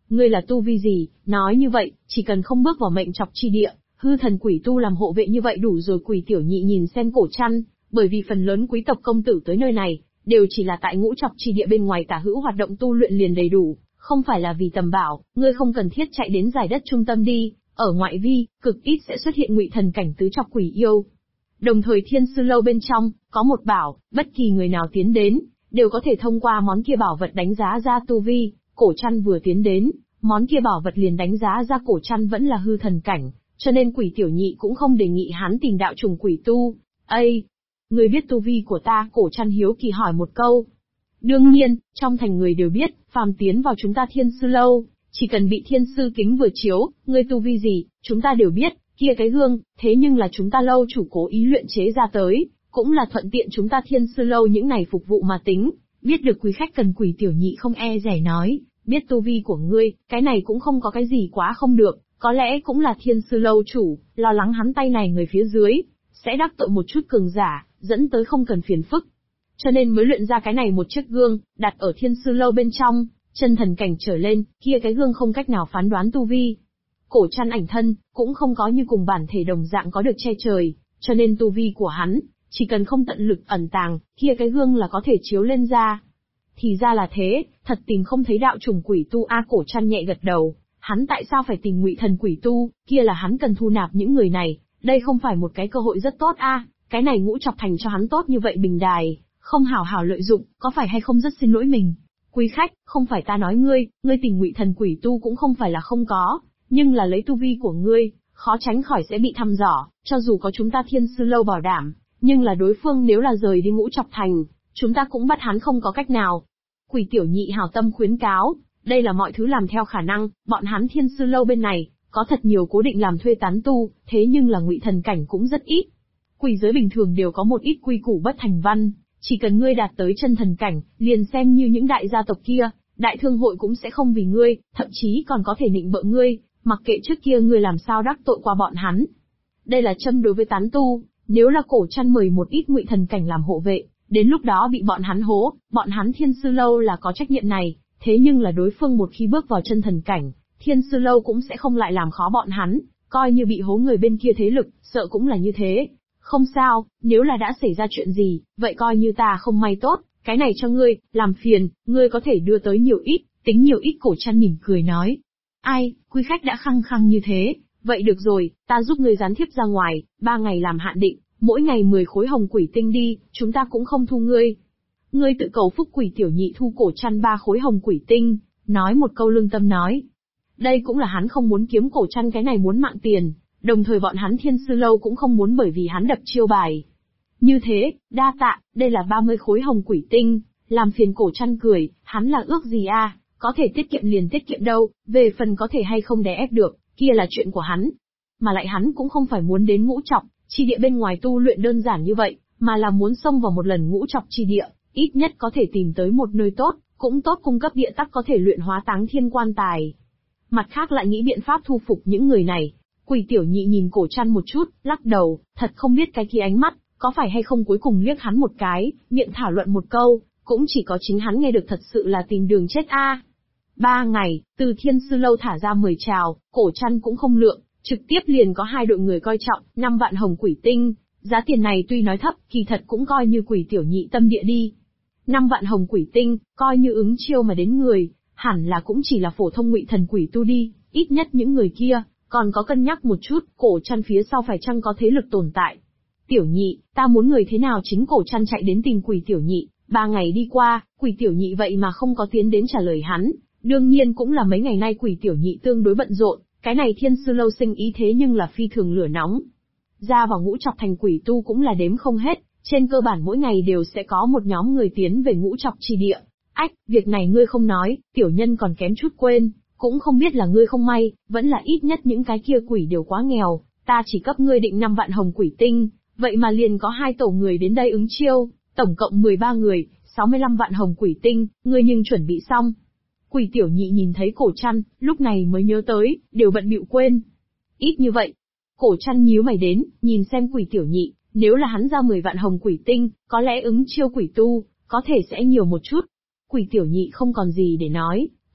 A: Ngươi là tu vi gì, nói như vậy, chỉ cần không bước vào mệnh chọc chi địa, hư thần quỷ tu làm hộ vệ như vậy đủ rồi. Quỷ tiểu nhị nhìn xem Cổ Trăn, bởi vì phần lớn quý tộc công tử tới nơi này, đều chỉ là tại ngũ chọc chi địa bên ngoài tả hữu hoạt động tu luyện liền đầy đủ, không phải là vì tầm bảo, ngươi không cần thiết chạy đến giải đất trung tâm đi, ở ngoại vi, cực ít sẽ xuất hiện ngụy thần cảnh tứ chọc quỷ yêu. Đồng thời Thiên Sư Lâu bên trong, có một bảo, bất kỳ người nào tiến đến, đều có thể thông qua món kia bảo vật đánh giá ra tu vi. Cổ Trăn vừa tiến đến, món kia bảo vật liền đánh giá ra Cổ Trăn vẫn là hư thần cảnh, cho nên quỷ tiểu nhị cũng không đề nghị hắn tìm đạo trùng quỷ tu. Ây! Ngươi biết tu vi của ta? Cổ Trăn hiếu kỳ hỏi một câu. Đương nhiên, trong thành người đều biết, phàm tiến vào chúng ta Thiên Sư Lâu, chỉ cần bị thiên sư kính vừa chiếu, ngươi tu vi gì, chúng ta đều biết. Kia cái gương, thế nhưng là chúng ta lâu chủ cố ý luyện chế ra tới, cũng là thuận tiện chúng ta Thiên Sư Lâu những này phục vụ mà tính. Biết được quý khách cần, quỷ tiểu nhị không e dè nói, biết tu vi của ngươi, cái này cũng không có cái gì quá không được, có lẽ cũng là Thiên Sư Lâu chủ, lo lắng hắn tay này người phía dưới, sẽ đắc tội một chút cường giả, dẫn tới không cần phiền phức. Cho nên mới luyện ra cái này một chiếc gương, đặt ở Thiên Sư Lâu bên trong, chân thần cảnh trở lên, kia cái gương không cách nào phán đoán tu vi. Cổ Trăn ảnh thân, cũng không có như cùng bản thể đồng dạng có được che trời, cho nên tu vi của hắn, chỉ cần không tận lực ẩn tàng, kia cái gương là có thể chiếu lên ra. Thì ra là thế, thật tìm không thấy đạo trùng quỷ tu a. Cổ Trăn nhẹ gật đầu, hắn tại sao phải tìm ngụy thần quỷ tu, kia là hắn cần thu nạp những người này, đây không phải một cái cơ hội rất tốt a. Cái này ngũ chọc thành cho hắn tốt như vậy bình đài, không hảo hảo lợi dụng, có phải hay không rất xin lỗi mình. Quý khách, không phải ta nói ngươi tìm ngụy thần quỷ tu cũng không phải là không có, nhưng là lấy tu vi của ngươi, khó tránh khỏi sẽ bị thăm dò, cho dù có chúng ta Thiên Sư Lâu bảo đảm, nhưng là đối phương nếu là rời đi ngũ chọc thành, chúng ta cũng bắt hắn không có cách nào. Quỷ tiểu nhị hảo tâm khuyến cáo, đây là mọi thứ làm theo khả năng, bọn hắn Thiên Sư Lâu bên này, có thật nhiều cố định làm thuê tán tu, thế nhưng là ngụy thần cảnh cũng rất ít. Quỷ giới bình thường đều có một ít quy củ bất thành văn, chỉ cần ngươi đạt tới chân thần cảnh, liền xem như những đại gia tộc kia, đại thương hội cũng sẽ không vì ngươi, thậm chí còn có thể nịnh bợ ngươi, mặc kệ trước kia ngươi làm sao đắc tội qua bọn hắn. Đây là châm đối với tán tu, nếu là Cổ Trăn mời một ít ngụy thần cảnh làm hộ vệ, đến lúc đó bị bọn hắn hố, bọn hắn Thiên Sư Lâu là có trách nhiệm này, thế nhưng là đối phương một khi bước vào chân thần cảnh, Thiên Sư Lâu cũng sẽ không lại làm khó bọn hắn, coi như bị hố người bên kia thế lực, sợ cũng là như thế. Không sao, nếu là đã xảy ra chuyện gì, vậy coi như ta không may tốt, cái này cho ngươi, làm phiền, ngươi có thể đưa tới nhiều ít, tính nhiều ít. Cổ Trăn mỉm cười nói. Ai, quý khách đã khăng khăng như thế, vậy được rồi, ta giúp ngươi gián thiếp ra ngoài, 3 ngày làm hạn định, mỗi ngày 10 khối hồng quỷ tinh đi, chúng ta cũng không thu ngươi. Ngươi tự cầu phúc. Quỷ tiểu nhị thu Cổ Trăn 3 khối hồng quỷ tinh, nói một câu lương tâm nói. Đây cũng là hắn không muốn kiếm Cổ Trăn cái này muốn mạng tiền. Đồng thời bọn hắn Thiên Sư Lâu cũng không muốn bởi vì hắn đập chiêu bài. Như thế, đa tạ, đây là 30 khối hồng quỷ tinh, làm phiền. Cổ Trăn cười, hắn là ước gì a, có thể tiết kiệm liền tiết kiệm đâu, về phần có thể hay không đè ép được, kia là chuyện của hắn. Mà lại hắn cũng không phải muốn đến ngũ chọc, chi địa bên ngoài tu luyện đơn giản như vậy, mà là muốn xông vào một lần ngũ chọc chi địa, ít nhất có thể tìm tới một nơi tốt, cũng tốt cung cấp địa tắc có thể luyện hóa táng thiên quan tài. Mặt khác lại nghĩ biện pháp thu phục những người này. Quỷ tiểu nhị nhìn Cổ Trăn một chút, lắc đầu, thật không biết cái kia ánh mắt, có phải hay không cuối cùng liếc hắn một cái, miệng thảo luận một câu, cũng chỉ có chính hắn nghe được, thật sự là tìm đường chết a. 3 ngày, từ Thiên Sư Lâu thả ra 10 trào, Cổ Trăn cũng không lượng, trực tiếp liền có 2 đội người coi trọng, 5 vạn hồng quỷ tinh, giá tiền này tuy nói thấp, kỳ thật cũng coi như quỷ tiểu nhị tâm địa đi. 5 vạn hồng quỷ tinh, coi như ứng chiêu mà đến người, hẳn là cũng chỉ là phổ thông ngụy thần quỷ tu đi, ít nhất những người kia còn có cân nhắc một chút, Cổ Trăn phía sau phải chăng có thế lực tồn tại. Tiểu nhị, ta muốn người thế nào? Chính Cổ Trăn chạy đến tìm quỷ tiểu nhị, 3 ngày đi qua, quỷ tiểu nhị vậy mà không có tiến đến trả lời hắn, đương nhiên cũng là mấy ngày nay quỷ tiểu nhị tương đối bận rộn, cái này Thiên Sư Lâu sinh ý thế nhưng là phi thường lửa nóng. Ra vào ngũ chọc thành quỷ tu cũng là đếm không hết, trên cơ bản mỗi ngày đều sẽ có một nhóm người tiến về ngũ chọc chi địa. Ách, việc này ngươi không nói, tiểu nhân còn kém chút quên. Cũng không biết là ngươi không may, vẫn là ít nhất những cái kia quỷ đều quá nghèo, ta chỉ cấp ngươi định 5 vạn hồng quỷ tinh, vậy mà liền có 2 tổ người đến đây ứng chiêu, tổng cộng 13 người, 65 vạn hồng quỷ tinh, ngươi nhưng chuẩn bị xong. Quỷ tiểu nhị nhìn thấy Cổ Trăn, lúc này mới nhớ tới, đều bận bịu quên. Ít như vậy. Cổ Trăn nhíu mày đến, nhìn xem quỷ tiểu nhị, nếu là hắn ra 10 vạn hồng quỷ tinh, có lẽ ứng chiêu quỷ tu, có thể sẽ nhiều một chút. Quỷ tiểu nhị không còn gì để nói.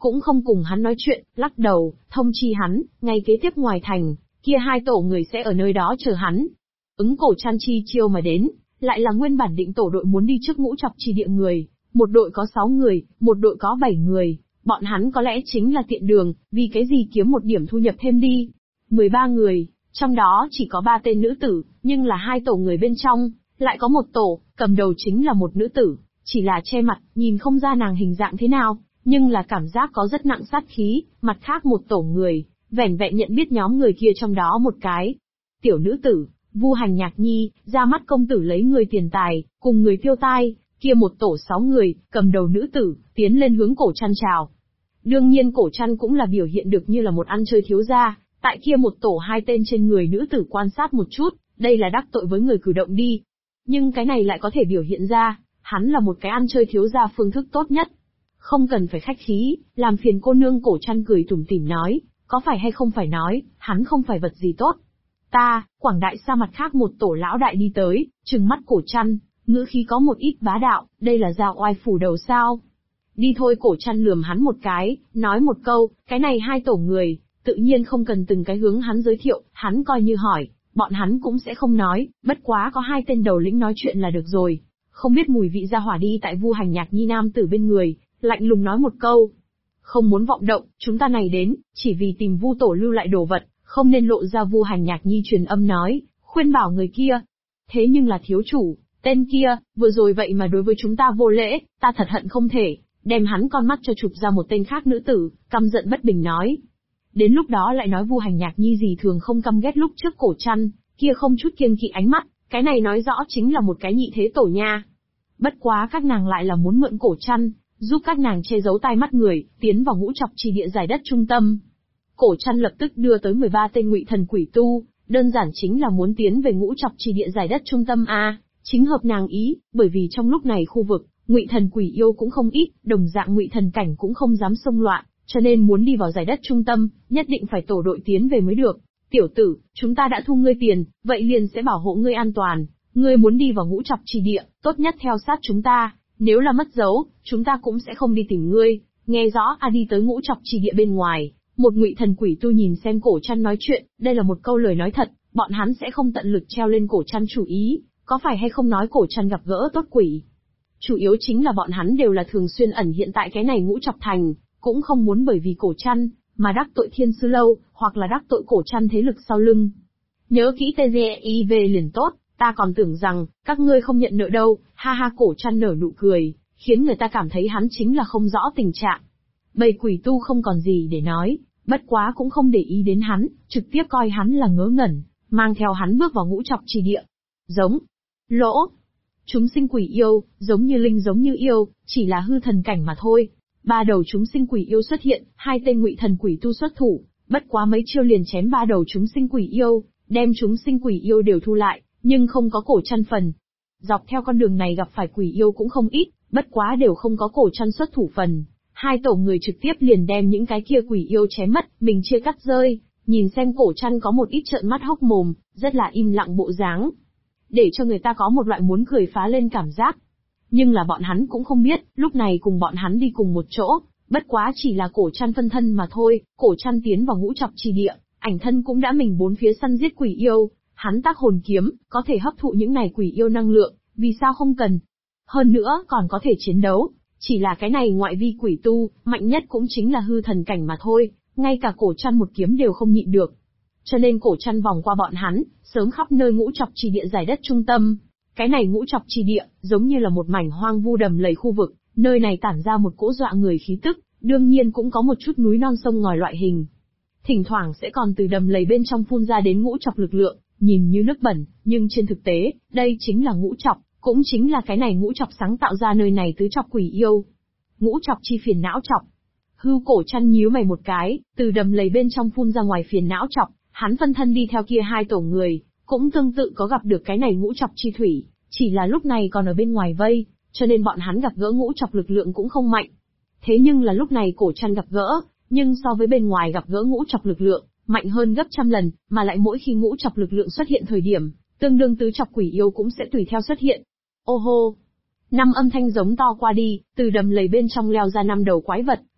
A: cũng không cùng hắn nói chuyện, lắc đầu, thông chi hắn, ngay kế tiếp ngoài thành, kia hai tổ người sẽ ở nơi đó chờ hắn. Ứng Cổ Trăn chi chiêu mà đến, lại là nguyên bản định tổ đội muốn đi trước Ngũ Chọc Chi Địa người, một đội có 6 người, một đội có 7 người, bọn hắn có lẽ chính là tiện đường, vì cái gì kiếm một điểm thu nhập thêm đi. 13 người, trong đó chỉ có 3 tên nữ tử, nhưng là hai tổ người bên trong, lại có một tổ, cầm đầu chính là một nữ tử, chỉ là che mặt, nhìn không ra nàng hình dạng thế nào, nhưng là cảm giác có rất nặng sát khí, mặt khác một tổ người, vẻn vẹn nhận biết nhóm người kia trong đó một cái. Tiểu nữ tử, Vu Hành Nhạc Nhi, ra mắt công tử lấy người tiền tài, cùng người tiêu tai, kia một tổ 6 người, cầm đầu nữ tử, tiến lên hướng Cổ Trăn chào. Đương nhiên Cổ Trăn cũng là biểu hiện được như là một ăn chơi thiếu gia, tại kia một tổ 2 tên trên người nữ tử quan sát một chút, đây là đắc tội với người cử động đi. Nhưng cái này lại có thể biểu hiện ra, hắn là một cái ăn chơi thiếu gia phương thức tốt nhất. Không cần phải khách khí, làm phiền cô nương. Cổ Trăn cười tủm tỉm nói, có phải hay không phải nói, hắn không phải vật gì tốt. Ta, Quảng Đại Sa mặt khác một tổ lão đại đi tới, trừng mắt Cổ Trăn, ngữ khí có một ít bá đạo, đây là dao oai phủ đầu sao. Đi thôi. Cổ Trăn lườm hắn một cái, nói một câu, cái này hai tổ người, tự nhiên không cần từng cái hướng hắn giới thiệu, hắn coi như hỏi, bọn hắn cũng sẽ không nói, bất quá có 2 tên đầu lĩnh nói chuyện là được rồi. Không biết mùi vị ra hỏa đi tại Vu Hành Nhạc Nhi nam tử bên người, lạnh lùng nói một câu. Không muốn vọng động, chúng ta này đến, chỉ vì tìm Vu tổ lưu lại đồ vật, không nên lộ ra. Vu Hành Nhạc Nhi truyền âm nói, khuyên bảo người kia. Thế nhưng là thiếu chủ, tên kia, vừa rồi vậy mà đối với chúng ta vô lễ, ta thật hận không thể, đem hắn con mắt cho chụp ra. Một tên khác nữ tử, căm giận bất bình nói. Đến lúc đó lại nói Vu Hành Nhạc Nhi gì thường không căm ghét lúc trước Cổ Trăn, kia không chút kiêng kỵ ánh mắt, cái này nói rõ chính là một cái nhị thế tổ nha. Bất quá các nàng lại là muốn mượn Cổ Trăn, giúp các nàng che giấu tai mắt người, tiến vào Ngũ Chọc Chi Địa giải đất trung tâm. Cổ Trăn lập tức đưa tới 13 tên Ngụy Thần Quỷ Tu, đơn giản chính là muốn tiến về Ngũ Chọc Chi Địa giải đất trung tâm a, chính hợp nàng ý, bởi vì trong lúc này khu vực, Ngụy Thần Quỷ Yêu cũng không ít, đồng dạng Ngụy Thần cảnh cũng không dám xông loạn, cho nên muốn đi vào giải đất trung tâm, nhất định phải tổ đội tiến về mới được. Tiểu tử, chúng ta đã thu ngươi tiền, vậy liền sẽ bảo hộ ngươi an toàn, ngươi muốn đi vào Ngũ Chọc Chi Địa, tốt nhất theo sát chúng ta, nếu là mất dấu, chúng ta cũng sẽ không đi tìm ngươi, nghe rõ. Đi tới Ngũ Chọc Chi Địa bên ngoài, một Ngụy Thần Quỷ Tu nhìn xem Cổ Trăn nói chuyện, đây là một câu lời nói thật, bọn hắn sẽ không tận lực treo lên Cổ Trăn chủ ý, có phải hay không nói Cổ Trăn gặp gỡ tốt quỷ. Chủ yếu chính là bọn hắn đều là thường xuyên ẩn hiện tại cái này Ngũ Chọc Thành, cũng không muốn bởi vì Cổ Trăn mà đắc tội Thiên Sư Lâu, hoặc là đắc tội Cổ Trăn thế lực sau lưng. Nhớ kỹ TGIV liền tốt, ta còn tưởng rằng các ngươi không nhận nợ đâu. Ha ha. Cổ Trăn nở nụ cười, khiến người ta cảm thấy hắn chính là không rõ tình trạng. Bầy quỷ tu không còn gì để nói, bất quá cũng không để ý đến hắn, trực tiếp coi hắn là ngớ ngẩn, mang theo hắn bước vào Ngũ Chọc Chi Địa. Giống, lỗ, chúng sinh quỷ yêu, giống như linh giống như yêu, chỉ là hư thần cảnh mà thôi. 3 đầu chúng sinh quỷ yêu xuất hiện, 2 tên Ngụy Thần Quỷ Tu xuất thủ, bất quá mấy chiêu liền chém 3 đầu chúng sinh quỷ yêu, đem chúng sinh quỷ yêu đều thu lại, nhưng không có Cổ Trăn phần. Dọc theo con đường này gặp phải quỷ yêu cũng không ít, bất quá đều không có Cổ Trăn xuất thủ phần. 2 tổ người trực tiếp liền đem những cái kia quỷ yêu chém mất, mình chia cắt rơi, nhìn xem Cổ Trăn có một ít trợn mắt hốc mồm, rất là im lặng bộ dáng, để cho người ta có một loại muốn cười phá lên cảm giác. Nhưng là bọn hắn cũng không biết, lúc này cùng bọn hắn đi cùng một chỗ, bất quá chỉ là Cổ Trăn phân thân mà thôi. Cổ Trăn tiến vào Ngũ Chọc Chi Địa, ảnh thân cũng đã mình bốn phía săn giết quỷ yêu, hắn tác hồn kiếm, có thể hấp thụ những này quỷ yêu năng lượng, vì sao không cần. Hơn nữa còn có thể chiến đấu, chỉ là cái này ngoại vi quỷ tu, mạnh nhất cũng chính là hư thần cảnh mà thôi, ngay cả Cổ Trăn một kiếm đều không nhịn được. Cho nên Cổ Trăn vòng qua bọn hắn, sớm khắp nơi Ngũ Chọc Chi Địa giải đất trung tâm. Cái này Ngũ Chọc Chi Địa, giống như là một mảnh hoang vu đầm lầy khu vực, nơi này tản ra một cỗ dọa người khí tức, đương nhiên cũng có một chút núi non sông ngòi loại hình. Thỉnh thoảng sẽ còn từ đầm lầy bên trong phun ra đến ngũ chọc lực lượng, nhìn như nước bẩn, nhưng trên thực tế, đây chính là ngũ chọc, cũng chính là cái này ngũ chọc sáng tạo ra nơi này tứ chọc quỷ yêu. Ngũ chọc chi phiền não chọc. Hưu Cổ Trăn nhíu mày một cái, từ đầm lầy bên trong phun ra ngoài phiền não chọc, hắn phân thân đi theo kia 2 tổ người, cũng tương tự có gặp được cái này ngũ chọc chi thủy, chỉ là lúc này còn ở bên ngoài vây, cho nên bọn hắn gặp gỡ ngũ chọc lực lượng cũng không mạnh. Thế nhưng là lúc này Cổ Trăn gặp gỡ, nhưng so với bên ngoài gặp gỡ ngũ chọc lực lượng, mạnh hơn gấp trăm lần, mà lại mỗi khi ngũ chọc lực lượng xuất hiện thời điểm, tương đương tứ chọc quỷ yêu cũng sẽ tùy theo xuất hiện. Ô hô! 5 âm thanh giống to qua đi, từ đầm lầy bên trong leo ra 5 đầu quái vật,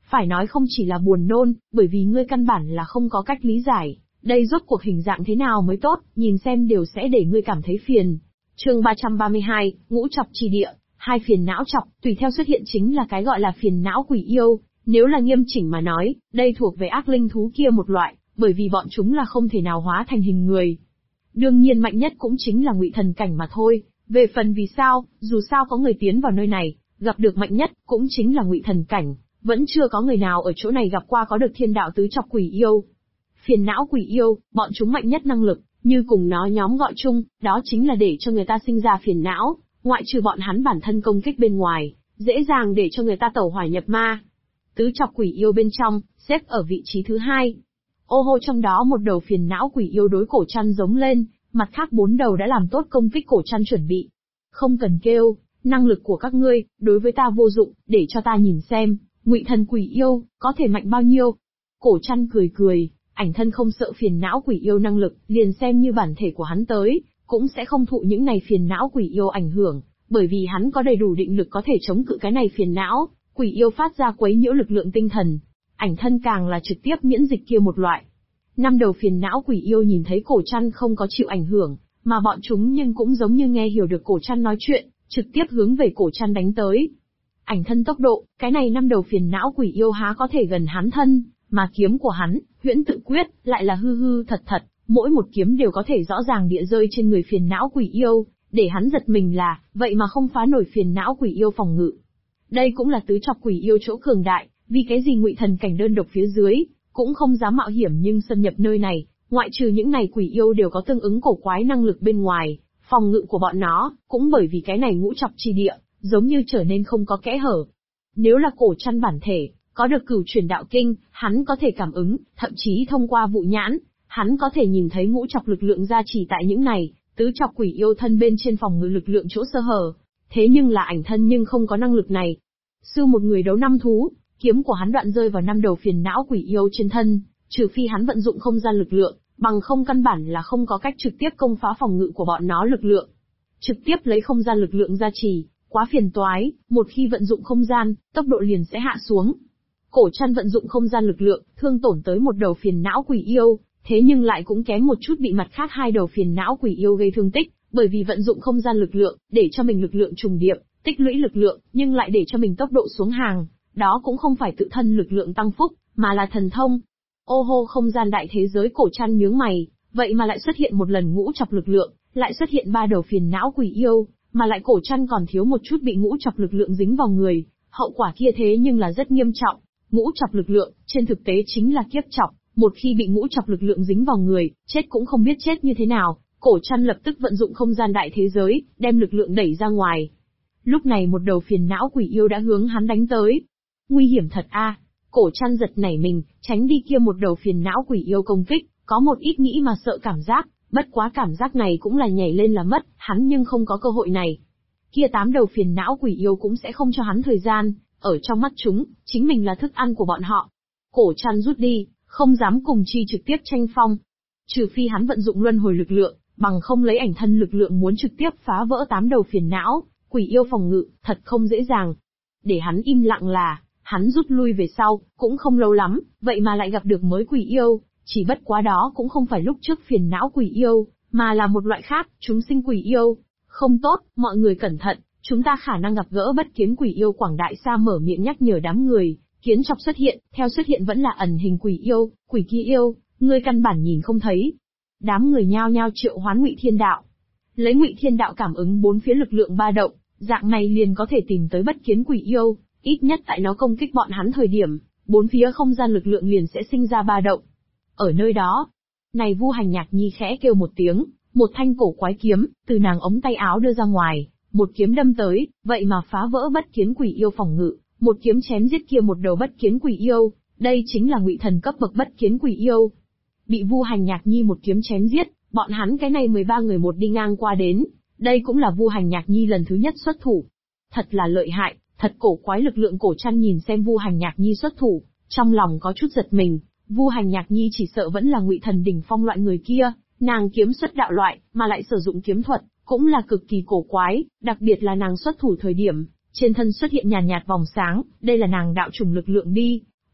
A: Phải nói không chỉ là buồn nôn, bởi vì ngươi căn bản là không có cách lý giải, đây rốt cuộc hình dạng thế nào mới tốt, nhìn xem đều sẽ để ngươi cảm thấy phiền. Chương 332, ngũ chọc chi địa, hai phiền não chọc, tùy theo xuất hiện chính là cái gọi là phiền não quỷ yêu, nếu là nghiêm chỉnh mà nói, đây thuộc về ác linh thú kia một loại, bởi vì bọn chúng là không thể nào hóa thành hình người. Đương nhiên mạnh nhất cũng chính là ngụy thần cảnh mà thôi, về phần vì sao, dù sao có người tiến vào nơi này, gặp được mạnh nhất, cũng chính là ngụy thần cảnh, vẫn chưa có người nào ở chỗ này gặp qua có được thiên đạo tứ chọc quỷ yêu. Phiền não quỷ yêu, bọn chúng mạnh nhất năng lực, như cùng nó nhóm gọi chung, đó chính là để cho người ta sinh ra phiền não, ngoại trừ bọn hắn bản thân công kích bên ngoài, dễ dàng để cho người ta tẩu hỏa nhập ma. Tứ chọc quỷ yêu bên trong, xếp ở vị trí thứ 2. Ô hô, trong đó một đầu phiền não quỷ yêu đối cổ trăn giống lên, mặt khác 4 đầu đã làm tốt công kích cổ trăn chuẩn bị. Không cần kêu, năng lực của các ngươi, đối với ta vô dụng, để cho ta nhìn xem, ngụy thần quỷ yêu, có thể mạnh bao nhiêu. Cổ trăn cười cười, ảnh thân không sợ phiền não quỷ yêu năng lực, liền xem như bản thể của hắn tới, cũng sẽ không thụ những này phiền não quỷ yêu ảnh hưởng, bởi vì hắn có đầy đủ định lực có thể chống cự cái này phiền não quỷ yêu phát ra quấy nhiễu lực lượng tinh thần. Ảnh thân càng là trực tiếp miễn dịch kia một loại. 5 đầu phiền não quỷ yêu nhìn thấy cổ trăn không có chịu ảnh hưởng, mà bọn chúng nhưng cũng giống như nghe hiểu được cổ trăn nói chuyện, trực tiếp hướng về cổ trăn đánh tới. Ảnh thân tốc độ, cái này 5 đầu phiền não quỷ yêu há có thể gần hắn thân, mà kiếm của hắn, huyễn tự quyết, lại là hư hư thật thật, mỗi một kiếm đều có thể rõ ràng địa rơi trên người phiền não quỷ yêu, để hắn giật mình là, vậy mà không phá nổi phiền não quỷ yêu phòng ngự. Đây cũng là tứ chọc quỷ yêu chỗ cường đại, vì cái gì ngụy thần cảnh đơn độc phía dưới, cũng không dám mạo hiểm nhưng xâm nhập nơi này, ngoại trừ những này quỷ yêu đều có tương ứng cổ quái năng lực bên ngoài, phòng ngự của bọn nó, cũng bởi vì cái này ngũ chọc chi địa, giống như trở nên không có kẽ hở. Nếu là cổ trăn bản thể, có được cửu chuyển đạo kinh, hắn có thể cảm ứng, thậm chí thông qua vụ nhãn, hắn có thể nhìn thấy ngũ chọc lực lượng gia trì tại những này, tứ chọc quỷ yêu thân bên trên phòng ngự lực lượng chỗ sơ hở. Thế nhưng là ảnh thân nhưng không có năng lực này. Sư một người đấu 5 thú, kiếm của hắn đoạn rơi vào 5 đầu phiền não quỷ yêu trên thân, trừ phi hắn vận dụng không gian lực lượng, bằng không căn bản là không có cách trực tiếp công phá phòng ngự của bọn nó lực lượng. Trực tiếp lấy không gian lực lượng gia trì, quá phiền toái, một khi vận dụng không gian, tốc độ liền sẽ hạ xuống. Cổ trăn vận dụng không gian lực lượng, thương tổn tới một đầu phiền não quỷ yêu, thế nhưng lại cũng kém một chút bị mặt khác 2 đầu phiền não quỷ yêu gây thương tích, bởi vì vận dụng không gian lực lượng, để cho mình lực lượng trùng điệp, tích lũy lực lượng, nhưng lại để cho mình tốc độ xuống hàng, đó cũng không phải tự thân lực lượng tăng phúc, mà là thần thông. Ô hô, không gian đại thế giới, cổ trăn nhướng mày, vậy mà lại xuất hiện một lần ngũ chọc lực lượng, lại xuất hiện 3 đầu phiền não quỷ yêu, mà lại cổ trăn còn thiếu một chút bị ngũ chọc lực lượng dính vào người, hậu quả kia thế nhưng là rất nghiêm trọng. Ngũ chọc lực lượng, trên thực tế chính là kiếp chọc, một khi bị ngũ chọc lực lượng dính vào người, chết cũng không biết chết như thế nào. Cổ trăn lập tức vận dụng không gian đại thế giới, đem lực lượng đẩy ra ngoài. Lúc này một đầu phiền não quỷ yêu đã hướng hắn đánh tới. Nguy hiểm thật a! Cổ trăn giật nảy mình, tránh đi kia một đầu phiền não quỷ yêu công kích, có một ít nghĩ mà sợ cảm giác, bất quá cảm giác này cũng là nhảy lên là mất, hắn nhưng không có cơ hội này. Kia 8 đầu phiền não quỷ yêu cũng sẽ không cho hắn thời gian, ở trong mắt chúng, chính mình là thức ăn của bọn họ. Cổ trăn rút đi, không dám cùng chi trực tiếp tranh phong. Trừ phi hắn vận dụng luân hồi lực lượng, bằng không lấy ảnh thân lực lượng muốn trực tiếp phá vỡ 8 đầu phiền não quỷ yêu phòng ngự, thật không dễ dàng. Để hắn im lặng là, hắn rút lui về sau, cũng không lâu lắm, vậy mà lại gặp được mới quỷ yêu, chỉ bất quá đó cũng không phải lúc trước phiền não quỷ yêu, mà là một loại khác, chúng sinh quỷ yêu. Không tốt, mọi người cẩn thận, chúng ta khả năng gặp gỡ bất kiến quỷ yêu. Quảng Đại Sa mở miệng nhắc nhở đám người, kiến chọc xuất hiện, theo xuất hiện vẫn là ẩn hình quỷ yêu, quỷ kia yêu, ngươi căn bản nhìn không thấy. Đám người nhao nhao triệu hoán Ngụy Thiên Đạo. Lấy Ngụy Thiên Đạo cảm ứng bốn phía lực lượng ba động, dạng này liền có thể tìm tới bất kiến quỷ yêu, ít nhất tại nó công kích bọn hắn thời điểm, bốn phía không gian lực lượng liền sẽ sinh ra ba động. Ở nơi đó, này Vu Hành Nhạc Nhi khẽ kêu một tiếng, một thanh cổ quái kiếm từ nàng ống tay áo đưa ra ngoài, một kiếm đâm tới, vậy mà phá vỡ bất kiến quỷ yêu phòng ngự, một kiếm chém giết kia một đầu bất kiến quỷ yêu, đây chính là ngụy thần cấp bậc bất kiến quỷ yêu. Bị Vu Hành Nhạc Nhi một kiếm chém giết, bọn hắn cái này 13 người một đi ngang qua đến, đây cũng là Vu Hành Nhạc Nhi lần thứ nhất xuất thủ. Thật là lợi hại, thật cổ quái. Lực lượng cổ trăn nhìn xem Vu Hành Nhạc Nhi xuất thủ, trong lòng có chút giật mình. Vu Hành Nhạc Nhi chỉ sợ vẫn là ngụy thần đỉnh phong loại người kia, nàng kiếm xuất đạo loại, mà lại sử dụng kiếm thuật, cũng là cực kỳ cổ quái, đặc biệt là nàng xuất thủ thời điểm, trên thân xuất hiện nhàn nhạt vòng sáng, đây là nàng đạo chủng lực lượng đi,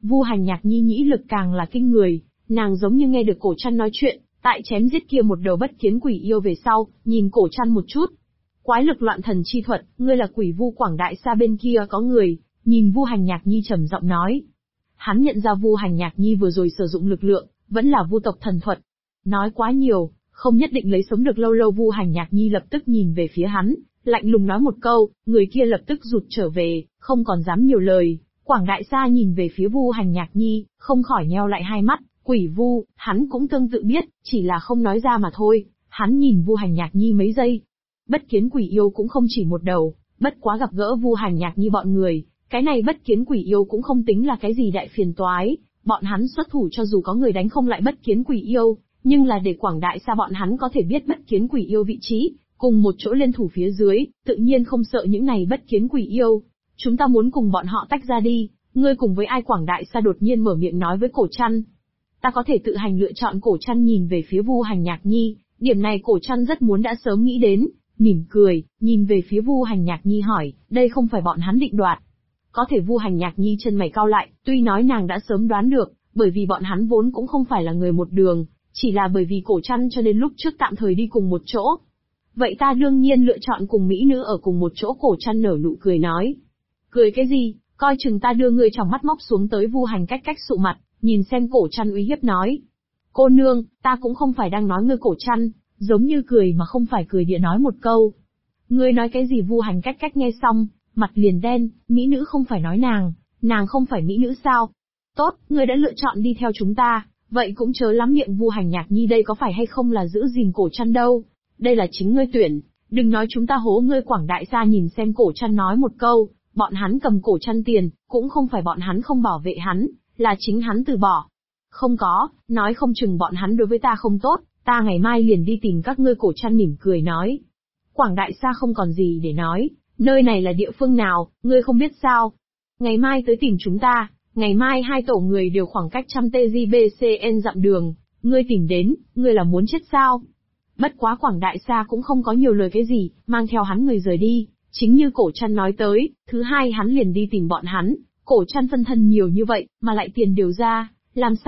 A: Vu Hành Nhạc Nhi nhĩ lực càng là kinh người, nàng giống như nghe được Cổ Trăn nói chuyện, tại chém giết kia một đầu bất kiến quỷ yêu về sau, nhìn Cổ Trăn một chút. Quái lực loạn thần chi thuật, ngươi là quỷ vu Quảng Đại Sa bên kia có người, nhìn Vu Hành Nhạc Nhi trầm giọng nói. Hắn nhận ra Vu Hành Nhạc Nhi vừa rồi sử dụng lực lượng, vẫn là vu tộc thần thuật. Nói quá nhiều, không nhất định lấy sống được lâu lâu. Vu Hành Nhạc Nhi lập tức nhìn về phía hắn, lạnh lùng nói một câu, người kia lập tức rụt trở về, không còn dám nhiều lời. Quảng Đại Sa nhìn về phía Vu Hành Nhạc Nhi, không khỏi nheo lại hai mắt, quỷ vu, hắn cũng tương tự biết, chỉ là không nói ra mà thôi. Hắn nhìn Vu Hành Nhạc Nhi mấy giây. Bất kiến quỷ yêu cũng không chỉ một đầu, bất quá gặp gỡ Vu Hành Nhạc Nhi bọn người, cái này bất kiến quỷ yêu cũng không tính là cái gì đại phiền toái, bọn hắn xuất thủ cho dù có người đánh không lại bất kiến quỷ yêu, nhưng là để Quảng Đại Sa bọn hắn có thể biết bất kiến quỷ yêu vị trí, cùng một chỗ liên thủ phía dưới, tự nhiên không sợ những này bất kiến quỷ yêu. Chúng ta muốn cùng bọn họ tách ra đi, ngươi cùng với ai? Quảng Đại Sa đột nhiên mở miệng nói với Cổ Trăn. Ta có thể tự hành lựa chọn. Cổ Trăn nhìn về phía Vu Hành Nhạc Nhi, điểm này Cổ Trăn rất muốn đã sớm nghĩ đến, mỉm cười, nhìn về phía Vu Hành Nhạc Nhi hỏi, đây không phải bọn hắn định đoạt. Có thể Vu Hành Nhạc Nhi chân mày cau lại, tuy nói nàng đã sớm đoán được, bởi vì bọn hắn vốn cũng không phải là người một đường, chỉ là bởi vì Cổ Trăn cho nên lúc trước tạm thời đi cùng một chỗ. Vậy ta đương nhiên lựa chọn cùng mỹ nữ ở cùng một chỗ. Cổ Trăn nở nụ cười nói. Cười cái gì, coi chừng ta đưa ngươi trong mắt móc xuống tới. Vu Hành cách sụ mặt, nhìn xem Cổ Trăn uy hiếp nói. Cô nương, ta cũng không phải đang nói ngươi. Cổ Trăn, giống như cười mà không phải cười địa nói một câu. Ngươi nói cái gì? Vu Hành cách nghe xong, mặt liền đen, mỹ nữ không phải nói nàng không phải mỹ nữ sao? Tốt, ngươi đã lựa chọn đi theo chúng ta, vậy cũng chớ lắm miệng. Vu Hành Nhạc Nhi đây có phải hay không là giữ gìn Cổ Trăn đâu, đây là chính ngươi tuyển, đừng nói chúng ta hố ngươi. Quảng Đại Sa nhìn xem Cổ Trăn nói một câu, bọn hắn cầm Cổ Trăn tiền, cũng không phải bọn hắn không bảo vệ hắn, là chính hắn từ bỏ. Không có, nói không chừng bọn hắn đối với ta không tốt, ta ngày mai liền đi tìm các ngươi. Cổ Trăn mỉm cười nói. Quảng Đại Sa không còn gì để nói, nơi này là địa phương nào, ngươi không biết sao? Ngày mai tới tìm chúng ta, ngày mai hai tổ người đều khoảng cách 100 TJBCN dặm đường, ngươi tìm đến, ngươi là muốn chết sao? Bất quá Quảng Đại Sa cũng không có nhiều lời cái gì, mang theo hắn người rời đi, chính như Cổ Trăn nói tới, thứ hai hắn liền đi tìm bọn hắn. Cổ Trăn phân thân nhiều như vậy, mà lại tiền đều ra, làm sao